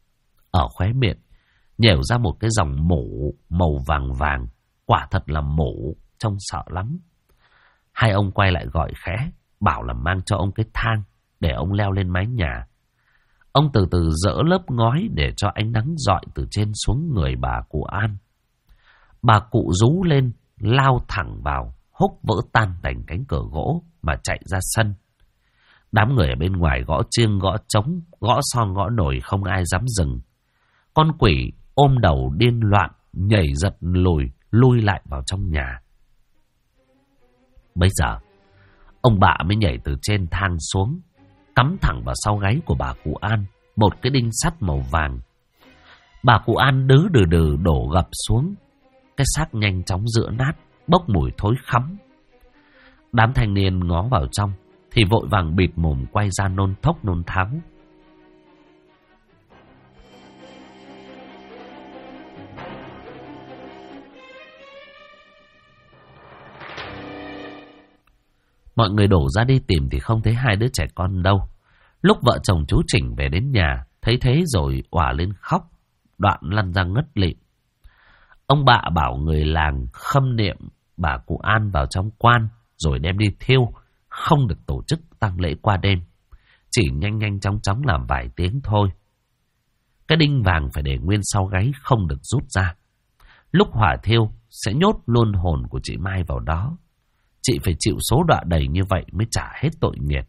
khóe miệng, nhểu ra một cái dòng mủ màu vàng vàng. Quả thật là mủ, trông sợ lắm. Hai ông quay lại gọi khẽ, bảo là mang cho ông cái thang để ông leo lên mái nhà. Ông từ từ dỡ lớp ngói để cho ánh nắng rọi từ trên xuống người bà cụ An. Bà cụ rú lên, lao thẳng vào, húc vỡ tan tành cánh cửa gỗ mà chạy ra sân. Đám người ở bên ngoài gõ chiêng gõ trống, gõ son gõ nổi, không ai dám dừng. Con quỷ ôm đầu điên loạn, nhảy giật lui lại vào trong nhà. Bây giờ, ông bạ mới nhảy từ trên thang xuống, cắm thẳng vào sau gáy của bà cụ An một cái đinh sắt màu vàng. Bà cụ An đứ đừ đổ gập xuống, cái xác nhanh chóng rữa nát, bốc mùi thối khắm. Đám thanh niên ngó vào trong thì vội vàng bịt mồm quay ra nôn thốc nôn tháo. Mọi người đổ ra đi tìm thì không thấy hai đứa trẻ con đâu. Lúc vợ chồng chú Chỉnh về đến nhà, thấy thế rồi òa lên khóc, đoạn lăn ra ngất lịm. Ông bạ bảo người làng khâm niệm bà cụ An vào trong quan rồi đem đi thiêu, không được tổ chức tang lễ qua đêm, chỉ nhanh chóng làm vài tiếng thôi. Cái đinh vàng phải để nguyên sau gáy, không được rút ra. Lúc hỏa thiêu sẽ nhốt luôn hồn của chị Mai vào đó. Chị phải chịu số đọa đầy như vậy mới trả hết tội nghiệp.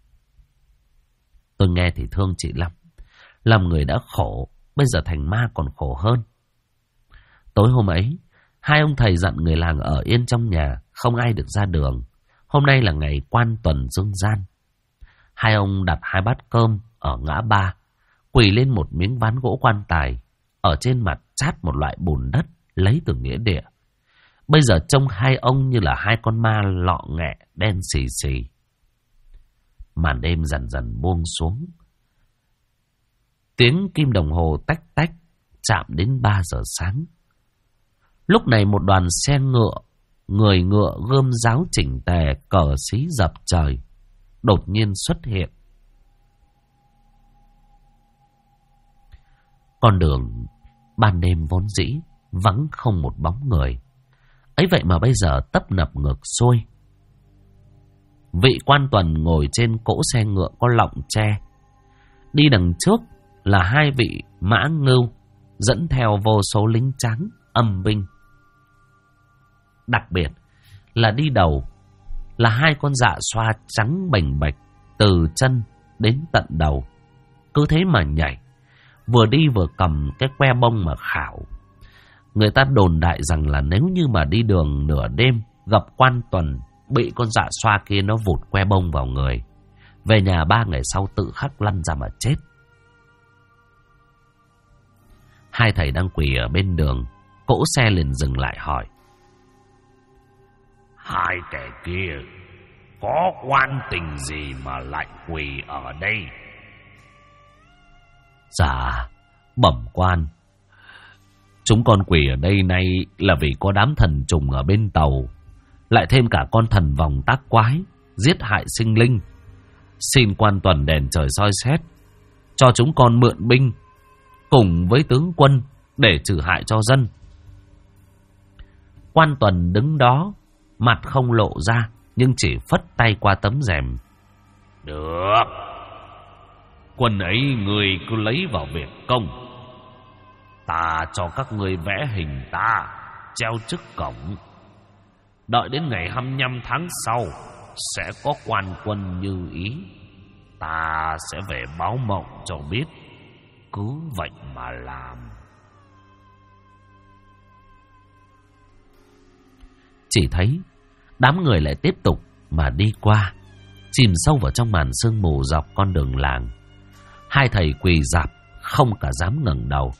Tôi nghe thì thương chị lắm. Làm người đã khổ, bây giờ thành ma còn khổ hơn. Tối hôm ấy, hai ông thầy dặn người làng ở yên trong nhà, không ai được ra đường. Hôm nay là ngày quan tuần dương gian. Hai ông đặt hai bát cơm ở ngã ba, quỳ lên một miếng ván gỗ quan tài, ở trên mặt chát một loại bùn đất lấy từ nghĩa địa. Bây giờ trông hai ông như là hai con ma lọ nghẹ đen xì xì. Màn đêm dần dần buông xuống. Tiếng kim đồng hồ tách tách chạm đến 3 giờ sáng. Lúc này một đoàn xe ngựa, người ngựa gươm giáo chỉnh tề, cờ xí dập trời, đột nhiên xuất hiện. Con đường ban đêm vốn dĩ vắng không một bóng người, ấy vậy mà bây giờ tấp nập ngược xuôi. Vị quan tuần ngồi trên cỗ xe ngựa có lọng tre, đi đằng trước là hai vị mã ngưu dẫn theo vô số lính trắng âm binh. Đặc biệt là đi đầu là hai con dạ xoa trắng bềnh bạch từ chân đến tận đầu, cứ thế mà nhảy, vừa đi vừa cầm cái que bông mà khảo. Người ta đồn đại rằng là nếu như mà đi đường nửa đêm gặp quan tuần, bị con dạ xoa kia nó vụt que bông vào người, về nhà 3 ngày sau tự khắc lăn ra mà chết. Hai thầy đang quỳ ở bên đường, cỗ xe liền dừng lại hỏi: hai kẻ kia có quan tình gì mà lại quỳ ở đây? Dạ, bẩm quan, chúng con quỳ ở đây nay là vì có đám thần trùng ở bên tàu, lại thêm cả con thần vòng tác quái giết hại sinh linh. Xin quan tuần đèn trời soi xét, cho chúng con mượn binh cùng với tướng quân để trừ hại cho dân. Quan tuần đứng đó, mặt không lộ ra, nhưng chỉ phất tay qua tấm rèm. Được, quân ấy người cứ lấy vào việc công. Ta cho các ngươi vẽ hình ta treo trước cổng. Đợi đến ngày 25 tháng sau sẽ có quan quân như ý. Ta sẽ về báo mộng cho biết. Cứ vậy mà làm. Chỉ thấy đám người lại tiếp tục mà đi qua, chìm sâu vào trong màn sương mù dọc con đường làng. Hai thầy quỳ rạp không cả dám ngẩng đầu.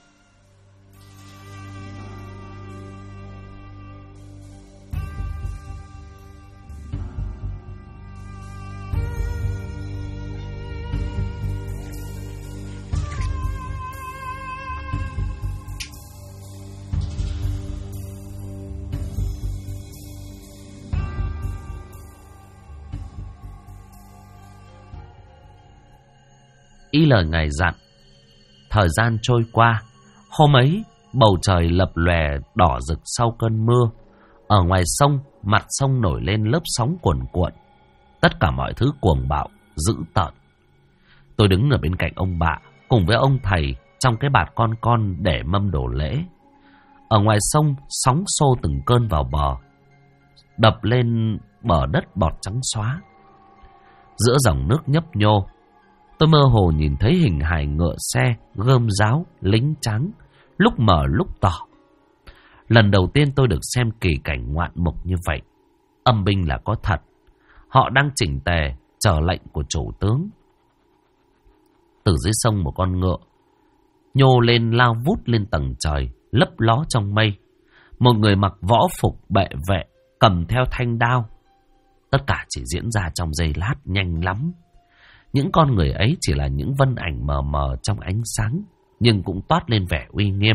Y lời ngài dặn, thời gian trôi qua, Hôm ấy, bầu trời lập lòe đỏ rực sau cơn mưa. Ở ngoài sông, mặt sông nổi lên lớp sóng cuồn cuộn. Tất cả mọi thứ cuồng bạo, dữ tợn. Tôi đứng ở bên cạnh ông bạ, cùng với ông thầy, trong cái bạt con để mâm đồ lễ. Ở ngoài sông, sóng xô từng cơn vào bờ, đập lên bờ đất bọt trắng xóa. Giữa dòng nước nhấp nhô, tôi mơ hồ nhìn thấy hình hài ngựa xe, gươm giáo, lính trắng, lúc mờ lúc tỏ. Lần đầu tiên tôi được xem kỳ cảnh ngoạn mục như vậy. Âm binh là có thật. Họ đang chỉnh tề, chờ lệnh của chủ tướng. Từ dưới sông một con ngựa nhô lên lao vút lên tầng trời, lấp ló trong mây. Một người mặc võ phục bệ vệ, cầm theo thanh đao. Tất cả chỉ diễn ra trong giây lát, nhanh lắm. Những con người ấy chỉ là những vân ảnh mờ mờ trong ánh sáng, nhưng cũng toát lên vẻ uy nghiêm.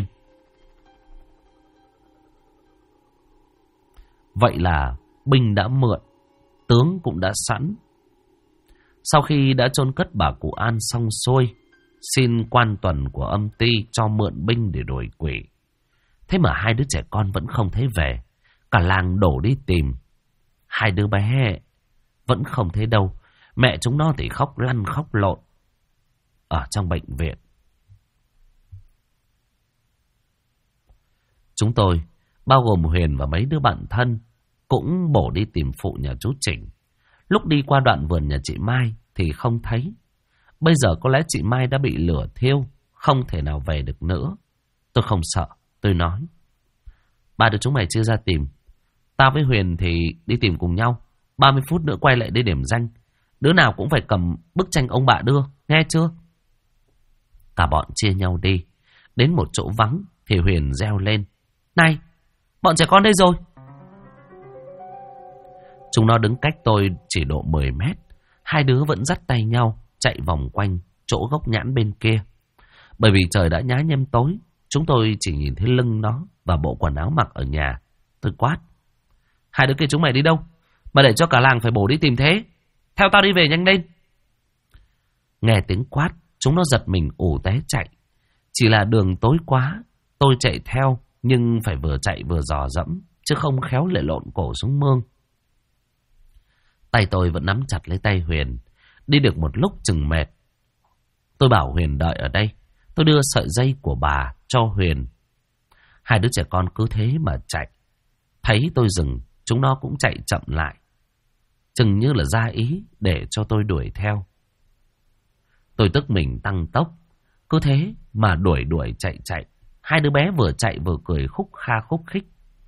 Vậy là binh đã mượn, tướng cũng đã sẵn. Sau khi đã chôn cất bà cụ An xong xuôi, xin quan tuần của âm ty cho mượn binh để đuổi quỷ. Thế mà hai đứa trẻ con vẫn không thấy về. Cả làng đổ đi tìm. Hai đứa bé vẫn không thấy đâu. Mẹ chúng nó thì khóc lăn khóc lộn ở trong bệnh viện. Chúng tôi, bao gồm Huyền và mấy đứa bạn thân, cũng bổ đi tìm phụ nhà chú Chỉnh. Lúc đi qua đoạn vườn nhà chị Mai thì không thấy. Bây giờ có lẽ chị Mai đã bị lửa thiêu, không thể nào về được nữa. Tôi không sợ, tôi nói: ba đứa chúng mày chưa ra tìm, tao với Huyền thì đi tìm cùng nhau. 30 phút nữa quay lại đây điểm danh. Đứa nào cũng phải cầm bức tranh ông bạ đưa, nghe chưa? Cả bọn chia nhau đi. Đến một chỗ vắng thì Huyền reo lên: này, bọn trẻ con đây rồi. Chúng nó đứng cách tôi chỉ độ 10 mét. Hai đứa vẫn dắt tay nhau chạy vòng quanh chỗ gốc nhãn bên kia. Bởi vì trời đã nhá nhem tối, chúng tôi chỉ nhìn thấy lưng nó và bộ quần áo mặc ở nhà. Tôi quát: hai đứa kia chúng mày đi đâu mà để cho cả làng phải bổ đi tìm thế? Theo tao đi về nhanh lên. Nghe tiếng quát, chúng nó giật mình ù té chạy. Chỉ là đường tối quá, tôi chạy theo nhưng phải vừa chạy vừa dò dẫm, chứ không khéo lại lộn cổ xuống mương. Tay tôi vẫn nắm chặt lấy tay Huyền. Đi được một lúc chừng mệt, tôi bảo Huyền đợi ở đây. Tôi đưa sợi dây của bà cho Huyền. Hai đứa trẻ con cứ thế mà chạy. Thấy tôi dừng, chúng nó cũng chạy chậm lại, chừng như là ra ý để cho tôi đuổi theo. Tôi tức mình tăng tốc. Cứ thế mà đuổi chạy. Hai đứa bé vừa chạy vừa cười khúc kha khúc khích.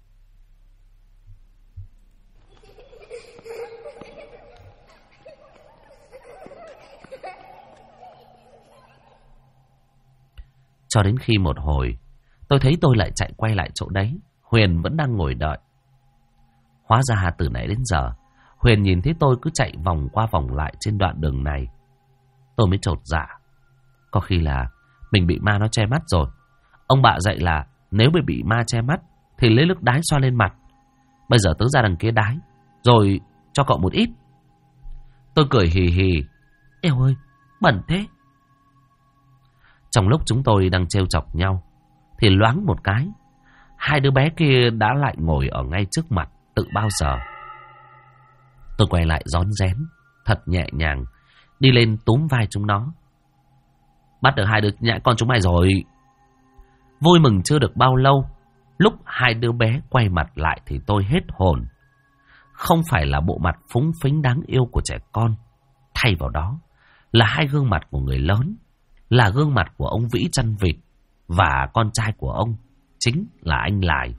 Cho đến khi một hồi, tôi thấy tôi lại chạy quay lại chỗ đấy. Huyền vẫn đang ngồi đợi. Hóa ra từ nãy đến giờ, Huyền nhìn thấy tôi cứ chạy vòng qua vòng lại trên đoạn đường này. Tôi mới chột dạ. Có khi là mình bị ma nó che mắt rồi. Ông bạ dạy là nếu bị ma che mắt thì lấy nước đái xoa lên mặt. Bây giờ tớ ra đằng kia đái, rồi cho cậu một ít. Tôi cười hì hì. Eo ơi, bẩn thế. Trong lúc chúng tôi đang trêu chọc nhau thì loáng một cái, hai đứa bé kia đã lại ngồi ở ngay trước mặt tự bao giờ. Tôi quay lại rón rén thật nhẹ nhàng, đi lên túm vai chúng nó. Bắt được hai đứa nhãi con chúng mày rồi. Vui mừng chưa được bao lâu, lúc hai đứa bé quay mặt lại thì tôi hết hồn. Không phải là bộ mặt phúng phính đáng yêu của trẻ con, thay vào đó là hai gương mặt của người lớn, là gương mặt của ông Vĩ chăn vịt và con trai của ông, chính là anh Lài.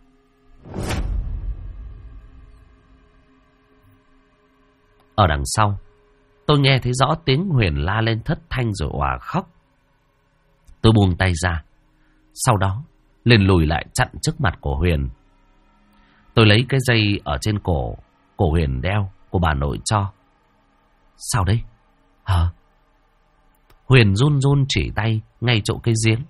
Ở đằng sau, tôi nghe thấy rõ tiếng Huyền la lên thất thanh rồi òa khóc. Tôi buông tay ra, sau đó liền lùi lại chặn trước mặt của Huyền. Tôi lấy cái dây ở trên cổ Huyền đeo của bà nội cho. Sao đấy? Hả? Huyền run run chỉ tay ngay chỗ cái giếng.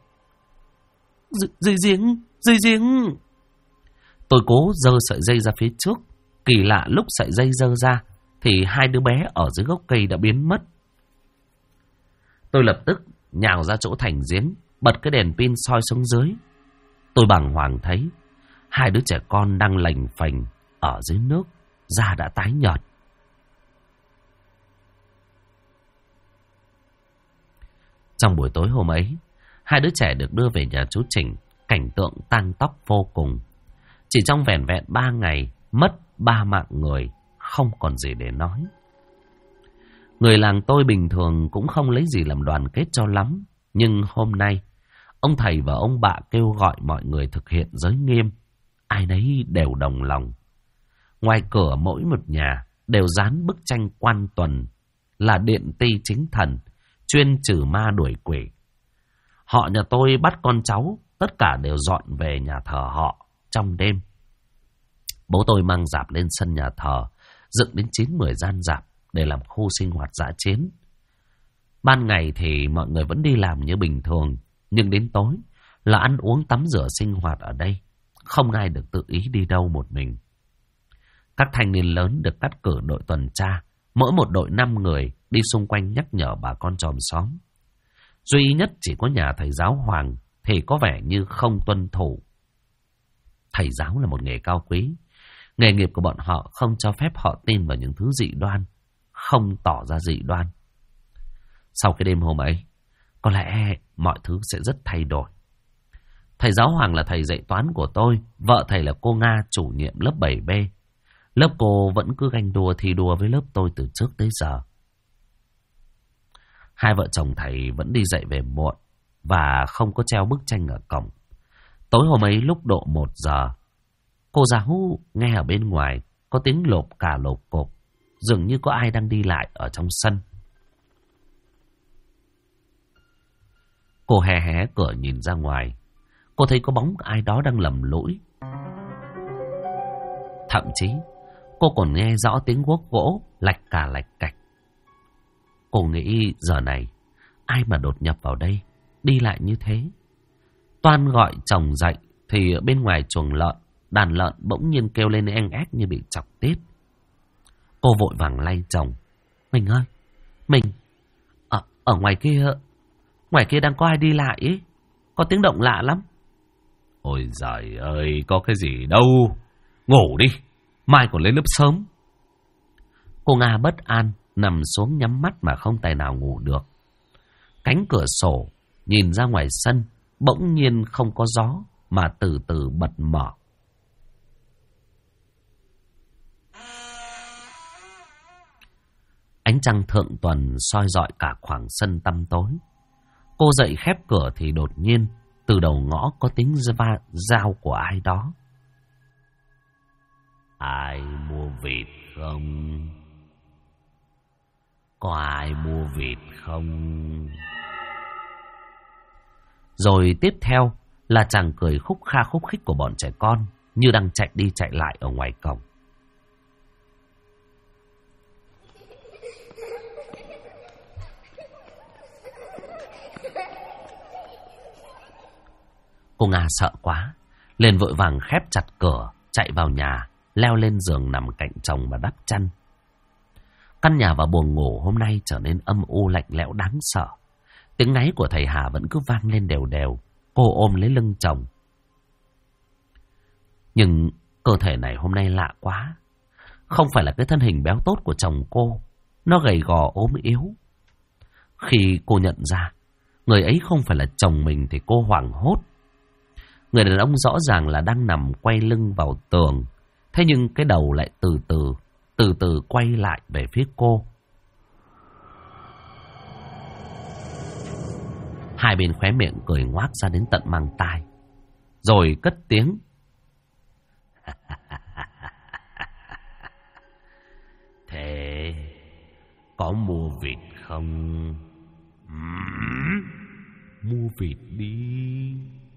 Dưới giếng. Tôi cố giơ sợi dây ra phía trước. Kỳ lạ, lúc sợi dây giơ ra thì hai đứa bé ở dưới gốc cây đã biến mất. Tôi lập tức nhào ra chỗ thành giếng, bật cái đèn pin soi xuống dưới. Tôi bàng hoàng thấy hai đứa trẻ con đang lành phành ở dưới nước, da đã tái nhợt. Trong buổi tối hôm ấy, hai đứa trẻ được đưa về nhà chú Trình, cảnh tượng tang tóc vô cùng. Chỉ trong vẻn vẹn 3 ngày, mất 3 mạng người, không còn gì để nói. Người làng tôi bình thường cũng không lấy gì làm đoàn kết cho lắm, nhưng hôm nay, ông thầy và ông bà kêu gọi mọi người thực hiện giới nghiêm, ai nấy đều đồng lòng. Ngoài cửa mỗi một nhà đều dán bức tranh Quan Tuần là điện ti chính thần, chuyên trừ ma đuổi quỷ. Họ nhà tôi bắt con cháu, tất cả đều dọn về nhà thờ họ trong đêm. Bố tôi mang rạp lên sân nhà thờ, dựng đến 9-10 gian rạp để làm khu sinh hoạt dã chiến. Ban ngày thì mọi người vẫn đi làm như bình thường, nhưng đến tối là ăn uống tắm rửa sinh hoạt ở đây. Không ai được tự ý đi đâu một mình. Các thanh niên lớn được cắt cử đội tuần tra, mỗi một đội 5 người đi xung quanh nhắc nhở bà con chòm xóm. Duy nhất chỉ có nhà thầy giáo Hoàng thì có vẻ như không tuân thủ. Thầy giáo là một nghề cao quý. Nghề nghiệp của bọn họ không cho phép họ tin vào những thứ dị đoan, không tỏ ra dị đoan. Sau cái đêm hôm ấy, có lẽ mọi thứ sẽ rất thay đổi. Thầy giáo Hoàng là thầy dạy toán của tôi, vợ thầy là cô Nga, chủ nhiệm lớp 7B. Lớp cô vẫn cứ ganh đua thi đua với lớp tôi từ trước tới giờ. Hai vợ chồng thầy vẫn đi dạy về muộn và không có treo bức tranh ở cổng. Tối hôm ấy lúc độ 1 giờ, cô giáo nghe ở bên ngoài có tiếng lộp cả lộp cộp, dường như có ai đang đi lại ở trong sân. Cô hé hé cửa nhìn ra ngoài, cô thấy có bóng ai đó đang lầm lũi. Thậm chí cô còn nghe rõ tiếng guốc gỗ lạch cà lạch cạch. Cô nghĩ giờ này ai mà đột nhập vào đây, đi lại như thế. Toan gọi chồng dậy thì bên ngoài chuồng lợn, đàn lợn bỗng nhiên kêu lên eng ép như bị chọc tiết. Cô vội vàng lay chồng. Mình ơi, mình ở ngoài kia đang có ai đi lại ấy, có tiếng động lạ lắm. Ôi giời ơi, có cái gì đâu, ngủ đi, mai còn lên lớp sớm. Cô Nga bất an nằm xuống nhắm mắt mà không tài nào ngủ được. Cánh cửa sổ nhìn ra ngoài sân bỗng nhiên không có gió mà từ từ bật mở. Ánh trăng thượng tuần soi rọi cả khoảng sân tăm tối. Cô dậy khép cửa thì đột nhiên từ đầu ngõ có tiếng dao của ai đó. Ai mua vịt không? Có ai mua vịt không? Rồi tiếp theo là chàng cười khúc kha khúc khích của bọn trẻ con như đang chạy đi chạy lại ở ngoài cổng. Cô Nga sợ quá, liền vội vàng khép chặt cửa, chạy vào nhà, leo lên giường nằm cạnh chồng và đắp chăn. Căn nhà và buồng ngủ hôm nay trở nên âm u lạnh lẽo đáng sợ. Tiếng ngáy của thầy Hà vẫn cứ vang lên đều đều. Cô ôm lấy lưng chồng. Nhưng cơ thể này hôm nay lạ quá. Không phải là cái thân hình béo tốt của chồng cô. Nó gầy gò ốm yếu. Khi cô nhận ra người ấy không phải là chồng mình thì cô hoảng hốt. Người đàn ông rõ ràng là đang nằm quay lưng vào tường. Thế nhưng cái đầu lại từ từ quay lại về phía cô. Hai bên khóe miệng cười ngoác ra đến tận mang tai. Rồi cất tiếng. Thế có mua vịt không? Mua vịt đi.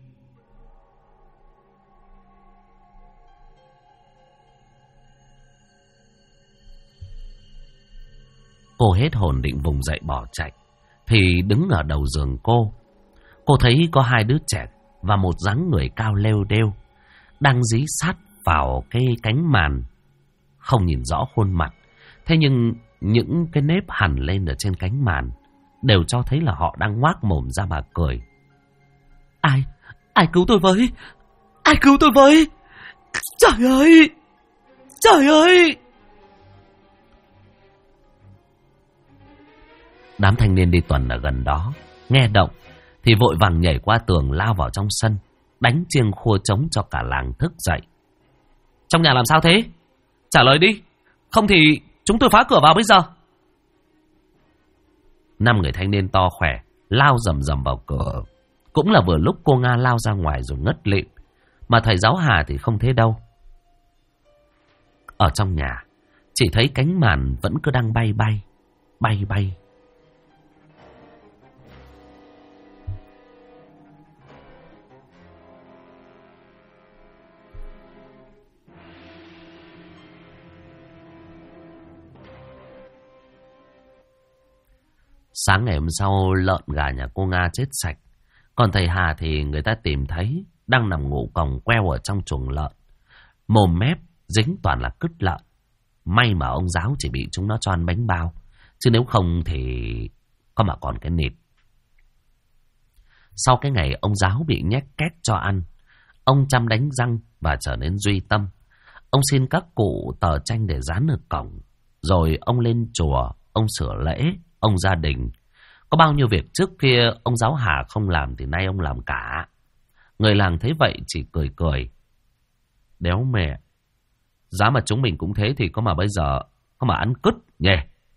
Cô hết hồn định vùng dậy bỏ chạy thì đứng ở đầu giường cô thấy có hai đứa trẻ và một dáng người cao lêu đêu đang dí sát vào cái cánh màn. Không nhìn rõ khuôn mặt, thế nhưng những cái nếp hằn lên ở trên cánh màn đều cho thấy là họ đang ngoác mồm ra mà cười. Ai cứu tôi với, Ai cứu tôi với! Trời ơi! Trời ơi! Đám thanh niên đi tuần ở gần đó nghe động thì vội vàng nhảy qua tường lao vào trong sân, đánh chiêng khua trống cho cả làng thức dậy. Trong nhà làm sao thế? Trả lời đi, không thì chúng tôi phá cửa vào bây giờ. 5 người thanh niên to khỏe lao rầm rầm vào cửa. Cũng là vừa lúc cô Nga lao ra ngoài rồi ngất lịm, mà thầy giáo Hà thì không thấy đâu. Ở trong nhà chỉ thấy cánh màn vẫn cứ đang bay bay. Sáng ngày hôm sau, lợn gà nhà cô Nga chết sạch. Còn thầy Hà thì người ta tìm thấy đang nằm ngủ còng queo ở trong chuồng lợn. Mồm mép dính toàn là cứt lợn. May mà ông giáo chỉ bị chúng nó cho ăn bánh bao, chứ nếu không thì có mà còn cái nịt. Sau cái ngày ông giáo bị nhét két cho ăn, ông chăm đánh răng và trở nên duy tâm. Ông xin các cụ tờ tranh để dán ở cổng. Rồi ông lên chùa, ông sửa lễ, ông gia đình. Có bao nhiêu việc trước kia ông giáo Hà không làm thì nay ông làm cả. Người làng thấy vậy chỉ cười cười. Đéo mẹ, giá mà chúng mình cũng thế thì có mà bây giờ có mà ăn cứt nhỉ.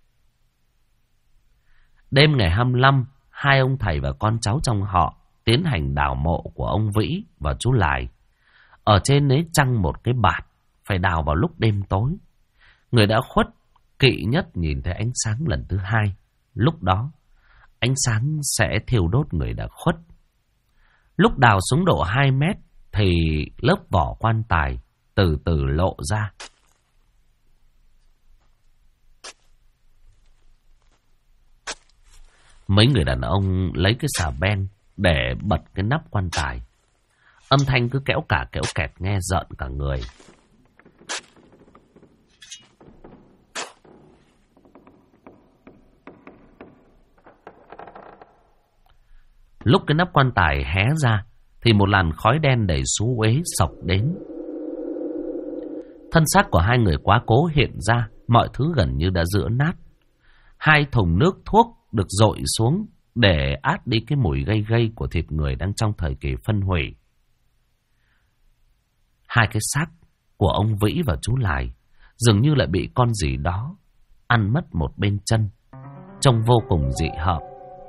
Đêm ngày 25, 2 ông thầy và con cháu trong họ tiến hành đào mộ của ông Vĩ và chú Lài. Ở trên ấy trăng một cái bạt, phải đào vào lúc đêm tối. Người đã khuất kỵ nhất nhìn thấy ánh sáng lần thứ 2. Lúc đó ánh sáng sẽ thiêu đốt người đã khuất. Lúc đào xuống độ 2 mét thì lớp vỏ quan tài từ từ lộ ra. Mấy người đàn ông lấy cái xà beng để bật cái nắp quan tài. Âm thanh cứ kéo cả kéo kẹt nghe rợn cả người. Lúc cái nắp quan tài hé ra thì một làn khói đen đầy xú uế xộc đến. Thân xác của 2 người quá cố hiện ra, mọi thứ gần như đã rữa nát. 2 thùng nước thuốc được dội xuống để át đi cái mùi gây gây của thịt người đang trong thời kỳ phân hủy. 2 cái xác của ông Vĩ và chú Lài dường như lại bị con gì đó ăn mất một bên chân, trông vô cùng dị hợm.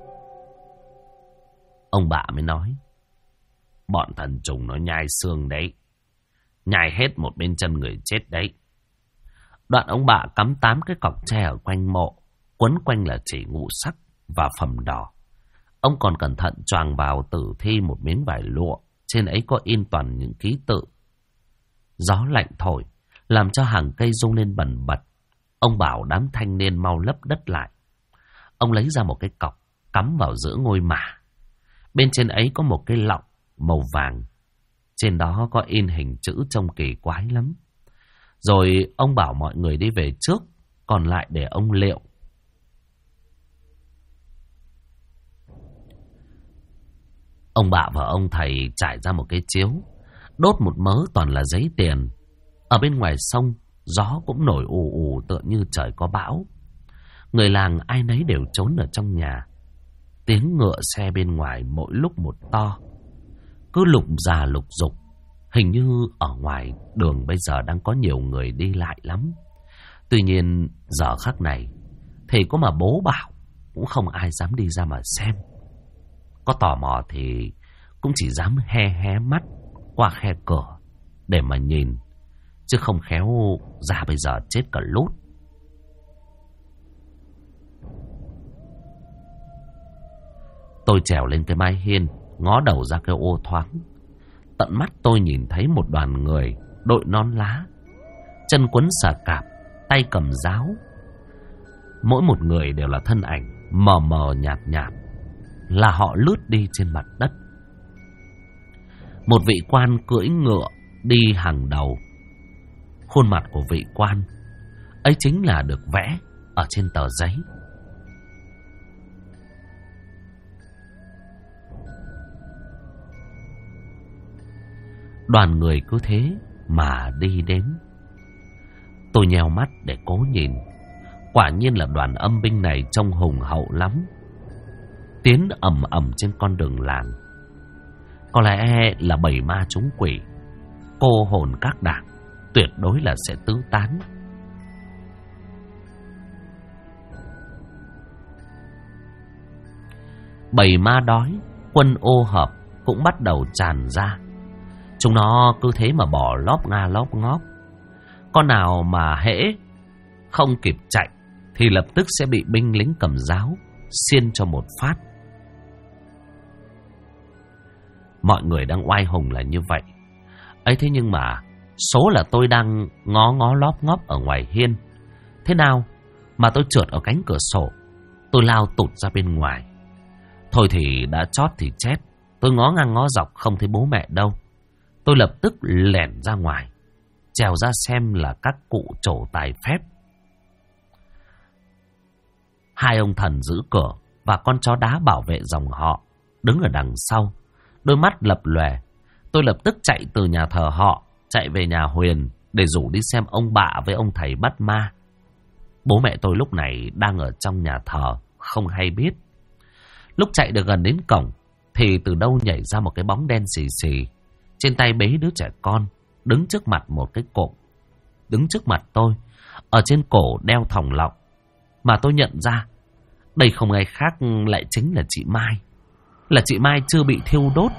Ông bà mới nói, bọn thần trùng nó nhai xương đấy, nhai hết một bên chân người chết đấy. Đoạn ông bà cắm 8 cái cọc tre ở quanh mộ, quấn quanh là chỉ ngũ sắc và phẩm đỏ. Ông còn cẩn thận choàng vào tử thi một miếng vải lụa, trên ấy có in toàn những ký tự. Gió lạnh thổi, làm cho hàng cây rung lên bần bật. Ông bảo đám thanh niên mau lấp đất lại. Ông lấy ra một cái cọc, cắm vào giữa ngôi mả. Bên trên ấy có một cái lọng màu vàng. Trên đó có in hình chữ trông kỳ quái lắm. Rồi ông bảo mọi người đi về trước, còn lại để ông liệu. Ông bà và ông thầy trải ra một cái chiếu, đốt một mớ toàn là giấy tiền. Ở bên ngoài sông, gió cũng nổi ù ù tựa như trời có bão. Người làng ai nấy đều trốn ở trong nhà. Tiếng ngựa xe bên ngoài mỗi lúc một to, cứ lục già lục dục. Hình như ở ngoài đường bây giờ đang có nhiều người đi lại lắm. Tuy nhiên giờ khắc này thì có mà bố bảo cũng không ai dám đi ra mà xem. Có tò mò thì cũng chỉ dám hé mắt qua khe cửa để mà nhìn, chứ không khéo ra bây giờ chết cả lút. Tôi trèo lên cái mái hiên, ngó đầu ra cái ô thoáng. Tận mắt tôi nhìn thấy một đoàn người đội nón lá, chân quấn xà cạp, tay cầm giáo. Mỗi một người đều là thân ảnh mờ mờ nhạt nhạt, là họ lướt đi trên mặt đất. Một vị quan cưỡi ngựa đi hàng đầu. Khuôn mặt của vị quan ấy chính là được vẽ ở trên tờ giấy. Đoàn người cứ thế mà đi đến. Tôi nheo mắt để cố nhìn. Quả nhiên là đoàn âm binh này trông hùng hậu lắm. Tiến ầm ầm trên con đường làng. Có lẽ là bầy ma chúng quỷ, cô hồn các đảng, tuyệt đối là sẽ tứ tán. Bầy ma đói, quân ô hợp cũng bắt đầu tràn ra. Chúng nó cứ thế mà bỏ lóp nga lóp ngóp. Con nào mà hễ không kịp chạy thì lập tức sẽ bị binh lính cầm giáo xiên cho một phát. Mọi người đang oai hùng là như vậy ấy, thế nhưng mà số là tôi đang ngó ngó lóp ngóp ở ngoài hiên. Thế nào mà tôi trượt ở cánh cửa sổ, tôi lao tụt ra bên ngoài. Thôi thì đã chót thì chết. Tôi ngó ngang ngó dọc không thấy bố mẹ đâu. Tôi lập tức lẻn ra ngoài, trèo ra xem là các cụ trổ tài phép. Hai ông thần giữ cửa và con chó đá bảo vệ dòng họ đứng ở đằng sau, đôi mắt lập lòe. Tôi lập tức chạy từ nhà thờ họ chạy về nhà Huyền để rủ đi xem ông bạ với ông thầy bắt ma. Bố mẹ tôi lúc này đang ở trong nhà thờ, không hay biết. Lúc chạy được gần đến cổng thì từ đâu nhảy ra một cái bóng đen xì xì, trên tay bế đứa trẻ con, đứng trước mặt một cái cột. Đứng trước mặt tôi, ở trên cổ đeo thòng lọng. Mà tôi nhận ra đây không ai khác lại chính là chị Mai. Là chị Mai chưa bị thiêu đốt.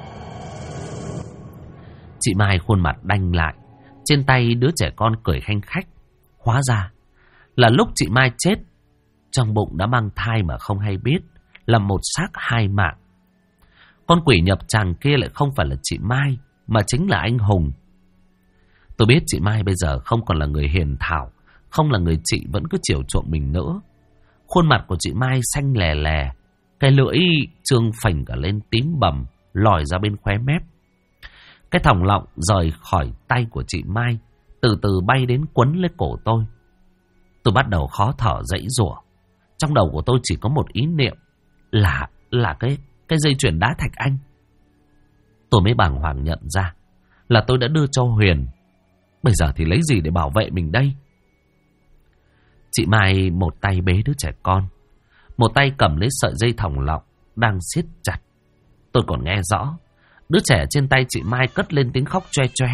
Chị Mai khuôn mặt đanh lại, trên tay đứa trẻ con cười khanh khách. Hóa ra là lúc chị Mai chết, trong bụng đã mang thai mà không hay biết, là một xác hai mạng. Con quỷ nhập tràng kia lại không phải là chị Mai, mà chính là anh Hùng. Tôi biết chị Mai bây giờ không còn là người hiền thảo, không là người chị vẫn cứ chiều chuộng mình nữa. Khuôn mặt của chị Mai xanh lè lè, cái lưỡi trương phành cả lên tím bầm, lòi ra bên khóe mép. Cái thòng lọng rời khỏi tay của chị Mai, từ từ bay đến quấn lấy cổ tôi. Tôi bắt đầu khó thở giãy giụa. Trong đầu của tôi chỉ có một ý niệm là cái dây chuyền đá thạch anh. Tôi mới bàng hoàng nhận ra là tôi đã đưa cho Huyền. Bây giờ thì lấy gì để bảo vệ mình đây? Chị Mai một tay bế đứa trẻ con, một tay cầm lấy sợi dây thòng lọng đang siết chặt. Tôi còn nghe rõ đứa trẻ trên tay chị Mai cất lên tiếng khóc choe choé.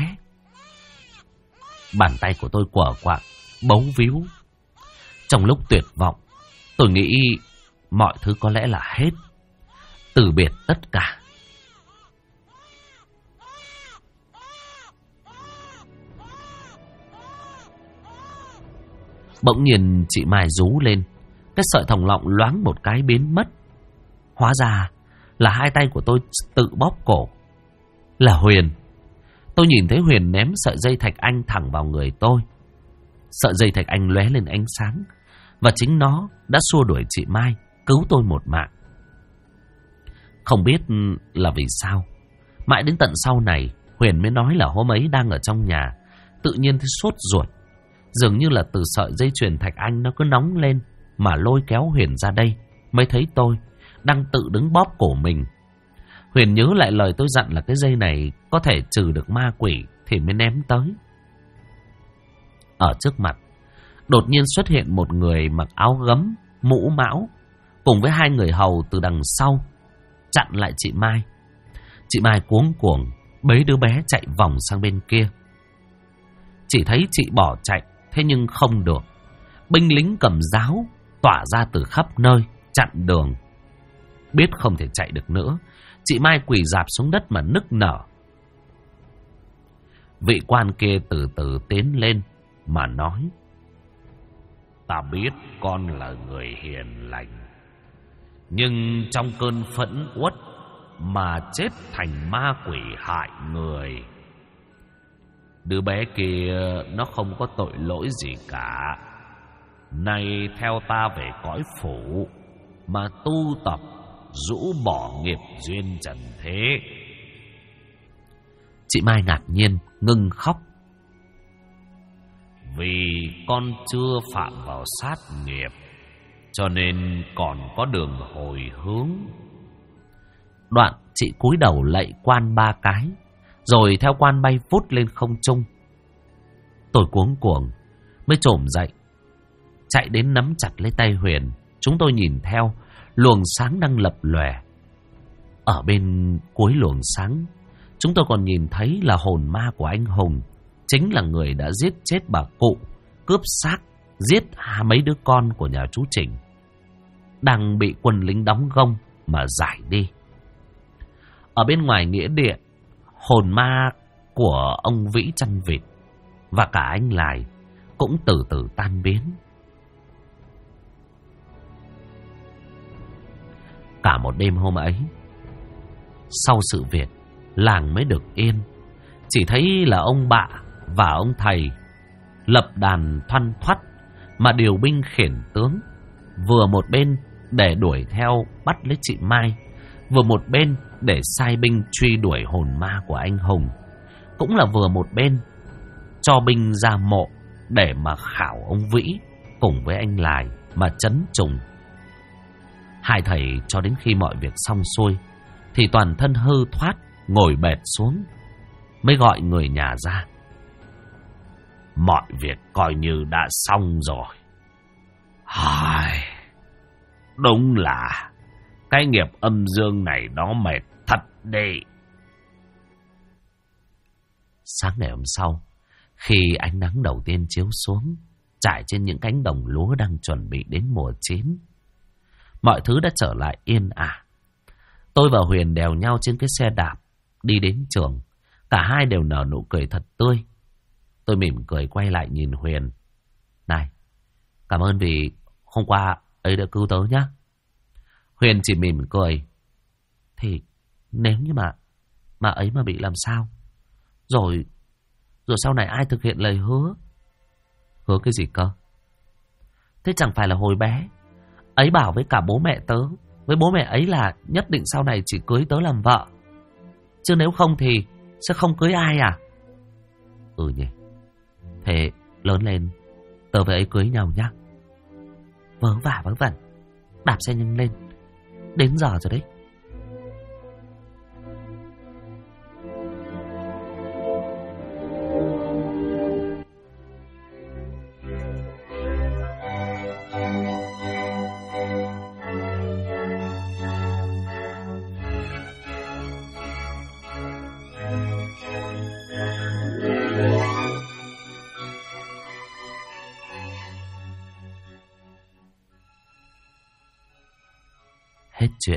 Bàn tay của tôi quở quạng, bấu víu. Trong lúc tuyệt vọng, tôi nghĩ mọi thứ có lẽ là hết, từ biệt tất cả. Bỗng nhiên chị Mai rú lên, cái sợi thòng lọng loáng một cái biến mất. Hóa ra là hai tay của tôi tự bóp cổ. Là Huyền. Tôi nhìn thấy Huyền ném sợi dây thạch anh thẳng vào người tôi. Sợi dây thạch anh lóe lên ánh sáng, và chính nó đã xua đuổi chị Mai, cứu tôi một mạng. Không biết là vì sao, mãi đến tận sau này Huyền mới nói là hôm ấy đang ở trong nhà, tự nhiên thấy sốt ruột. Dường như là từ sợi dây chuyền thạch anh nó cứ nóng lên, mà lôi kéo Huyền ra đây, mới thấy tôi đang tự đứng bóp cổ mình. Huyền nhớ lại lời tôi dặn là cái dây này có thể trừ được ma quỷ thì mới ném tới. Ở trước mặt đột nhiên xuất hiện một người mặc áo gấm, mũ mão, cùng với hai người hầu từ đằng sau chặn lại chị Mai. Chị Mai cuống cuồng bế đứa bé chạy vòng sang bên kia. Chỉ thấy chị bỏ chạy, thế nhưng không được. Binh lính cầm giáo tỏa ra từ khắp nơi chặn đường. Biết không thể chạy được nữa, chị Mai quỳ rạp xuống đất mà nức nở. Vị quan kia từ từ tiến lên mà nói: "Ta biết con là người hiền lành, nhưng trong cơn phẫn uất mà chết thành ma quỷ hại người. Đứa bé kia nó không có tội lỗi gì cả. Nay theo ta về cõi phủ mà tu tập, rũ bỏ nghiệp duyên trần thế." Chị Mai ngạc nhiên ngưng khóc. "Vì con chưa phạm vào sát nghiệp, cho nên còn có đường hồi hướng." Đoạn chị cúi đầu lạy quan 3 cái, rồi theo quan bay vút lên không trung. Tôi cuống cuồng mới trồm dậy, chạy đến nắm chặt lấy tay Huyền. Chúng tôi nhìn theo luồng sáng đang lập lòe. Ở bên cuối luồng sáng, chúng tôi còn nhìn thấy là hồn ma của anh Hùng, chính là người đã giết chết bà cụ, cướp xác, giết mấy đứa con của nhà chú Trình, đang bị quân lính đóng gông mà giải đi. Ở bên ngoài nghĩa địa, hồn ma của ông Vĩ chăn vịt và cả anh Lài cũng từ từ tan biến. Cả một đêm hôm ấy, sau sự việc, làng mới được yên. Chỉ thấy là ông Bạ và ông thầy lập đàn thoăn thoắt mà điều binh khiển tướng, vừa một bên để đuổi theo bắt lấy chị Mai, vừa một bên để sai binh truy đuổi hồn ma của anh Hùng, cũng là vừa một bên cho binh ra mộ để mà khảo ông Vĩ cùng với anh Lài mà trấn trùng. Hai thầy cho đến khi mọi việc xong xuôi thì toàn thân hư thoát, ngồi bệt xuống, mới gọi người nhà ra. Mọi việc coi như đã xong rồi. Đúng là cái nghiệp âm dương này nó mệt thật đi. Sáng ngày hôm sau, khi ánh nắng đầu tiên chiếu xuống, trải trên những cánh đồng lúa đang chuẩn bị đến mùa chín, mọi thứ đã trở lại yên ả. Tôi và Huyền đèo nhau trên cái xe đạp đi đến trường. Cả hai đều nở nụ cười thật tươi. Tôi mỉm cười quay lại nhìn Huyền. Này, cảm ơn vì hôm qua ấy đã cứu tớ nhá. Huyền chỉ mỉm cười. Thì nếu như mà ấy mà bị làm sao, Rồi sau này ai thực hiện lời hứa? Hứa cái gì cơ? Thế chẳng phải là hồi bé ấy bảo với cả bố mẹ tớ, với bố mẹ ấy là nhất định sau này chỉ cưới tớ làm vợ, chứ nếu không thì sẽ không cưới ai à? Ừ nhỉ. Thế lớn lên tớ với ấy cưới nhau nhá. Vớ vẩn. Đạp xe nhanh lên, đến giờ rồi đấy. Hết chuyện.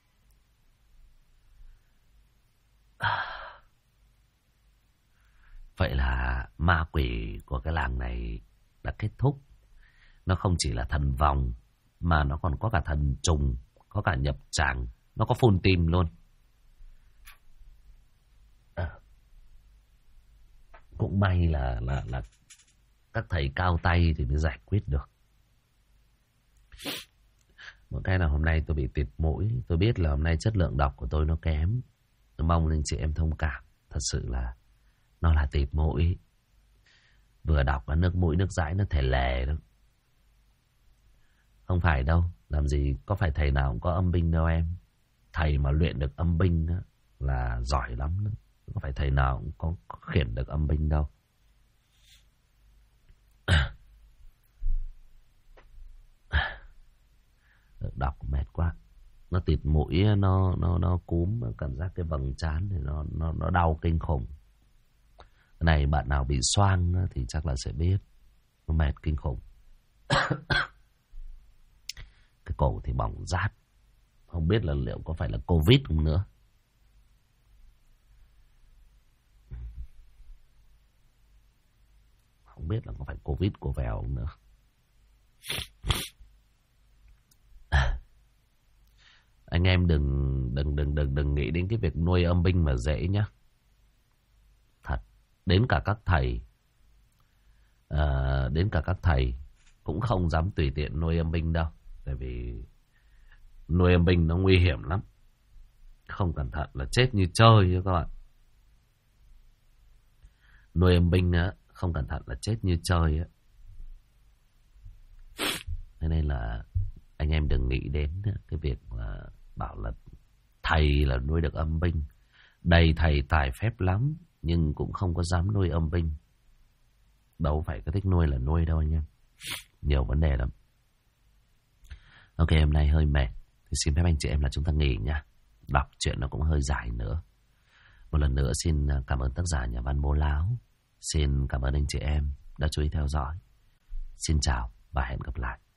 Vậy là ma quỷ của cái làng này đã kết thúc. Nó không chỉ là thần vong, mà nó còn có cả thần trùng, có cả nhập tràng, nó có phun tim luôn. Cũng may là các thầy cao tay thì mới giải quyết được. Một cái là hôm nay tôi bị tịt mũi. Tôi biết là hôm nay chất lượng đọc của tôi nó kém. Tôi mong anh chị em thông cảm. Thật sự là nó là tịt mũi. Vừa đọc là nước mũi nước dãi nó thể lè đâu. Không phải đâu. Làm gì có phải thầy nào cũng có âm binh đâu em. Thầy mà luyện được âm binh đó là giỏi lắm đó. Không phải thầy nào cũng có khiển được âm binh đâu. Đọc mệt quá. Nó tịt mũi, nó cúm, cảm giác cái vầng trán thì nó đau kinh khủng. Cái này bạn nào bị xoang thì chắc là sẽ biết. Nó mệt kinh khủng. Cái cổ thì bỏng rát. Không biết là liệu có phải là Covid không nữa. Không biết là có phải Covid của Vèo không nữa. Anh em đừng nghĩ đến cái việc nuôi âm binh mà dễ nhá. Thật, đến cả các thầy cũng không dám tùy tiện nuôi âm binh đâu. Tại vì nuôi âm binh nó nguy hiểm lắm. Không cẩn thận là chết như chơi các bạn. Nuôi âm binh á, không cẩn thận là chết như chơi á. Thế nên là anh em đừng nghĩ đến cái việc là bảo là thầy là nuôi được âm binh. Đầy thầy tài phép lắm, nhưng cũng không có dám nuôi âm binh. Đâu phải có thích nuôi là nuôi đâu anh em. Nhiều vấn đề lắm. Ok, hôm nay hơi mệt thì xin phép anh chị em là chúng ta nghỉ nha. Đọc chuyện nó cũng hơi dài nữa. Một lần nữa xin cảm ơn tác giả nhà văn Bố Láo. Xin cảm ơn anh chị em đã chú ý theo dõi. Xin chào và hẹn gặp lại.